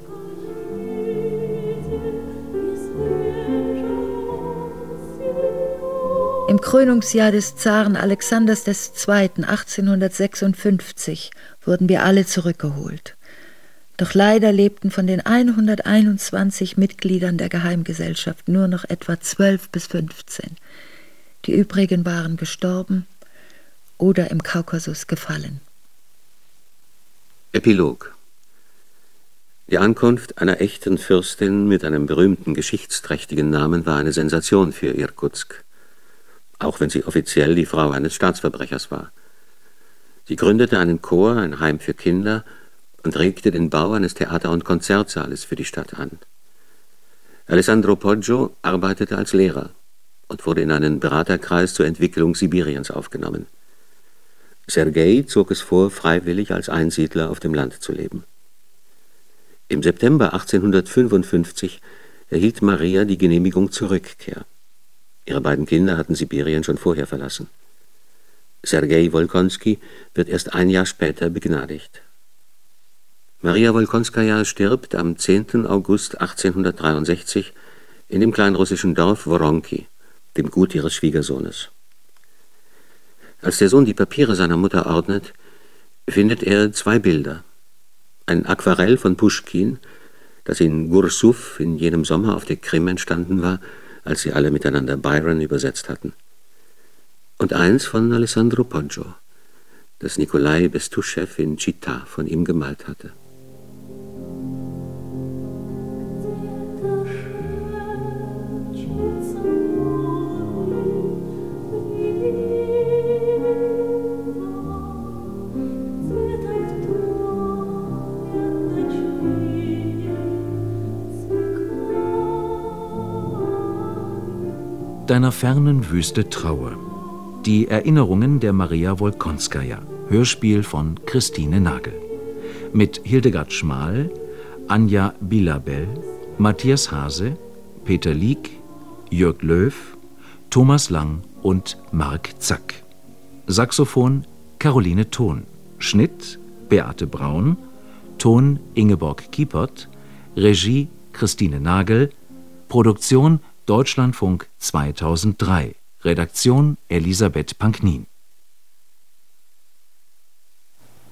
Im Krönungsjahr des Zaren Alexanders II. 1856 wurden wir alle zurückgeholt. Doch leider lebten von den 121 Mitgliedern der Geheimgesellschaft nur noch etwa 12 bis 15. Die übrigen waren gestorben oder im Kaukasus gefallen. Epilog. Die Ankunft einer echten Fürstin mit einem berühmten, geschichtsträchtigen Namen war eine Sensation für Irkutsk, auch wenn sie offiziell die Frau eines Staatsverbrechers war. Sie gründete einen Chor, ein Heim für Kinder und regte den Bau eines Theater- und Konzertsaales für die Stadt an. Alessandro Poggio arbeitete als Lehrer und wurde in einen Beraterkreis zur Entwicklung Sibiriens aufgenommen. Sergei zog es vor, freiwillig als Einsiedler auf dem Land zu leben. Im September 1855 erhielt Maria die Genehmigung zur Rückkehr. Ihre beiden Kinder hatten Sibirien schon vorher verlassen. Sergei Wolkonski wird erst ein Jahr später begnadigt. Maria Wolkonskaja stirbt am 10. August 1863 in dem kleinrussischen Dorf Woronki, dem Gut ihres Schwiegersohnes. Als der Sohn die Papiere seiner Mutter ordnet, findet er 2 Bilder. Ein Aquarell von Puschkin, das in Gursuf in jenem Sommer auf der Krim entstanden war, als sie alle miteinander Byron übersetzt hatten. Und eins von Alessandro Poggio, das Nikolai Bestuschew in Chita von ihm gemalt hatte. Deiner fernen Wüste Trauer. Die Erinnerungen der Maria Wolkonskaja. Hörspiel von Christine Nagel. Mit Hildegard Schmal, Anja Bilabel, Matthias Hase, Peter Lieck, Jörg Löw, Thomas Lang und Mark Zack. Saxophon Caroline Thon. Schnitt Beate Braun. Ton Ingeborg Kiepert. Regie Christine Nagel. Produktion Deutschlandfunk 2003. Redaktion Elisabeth Panknin.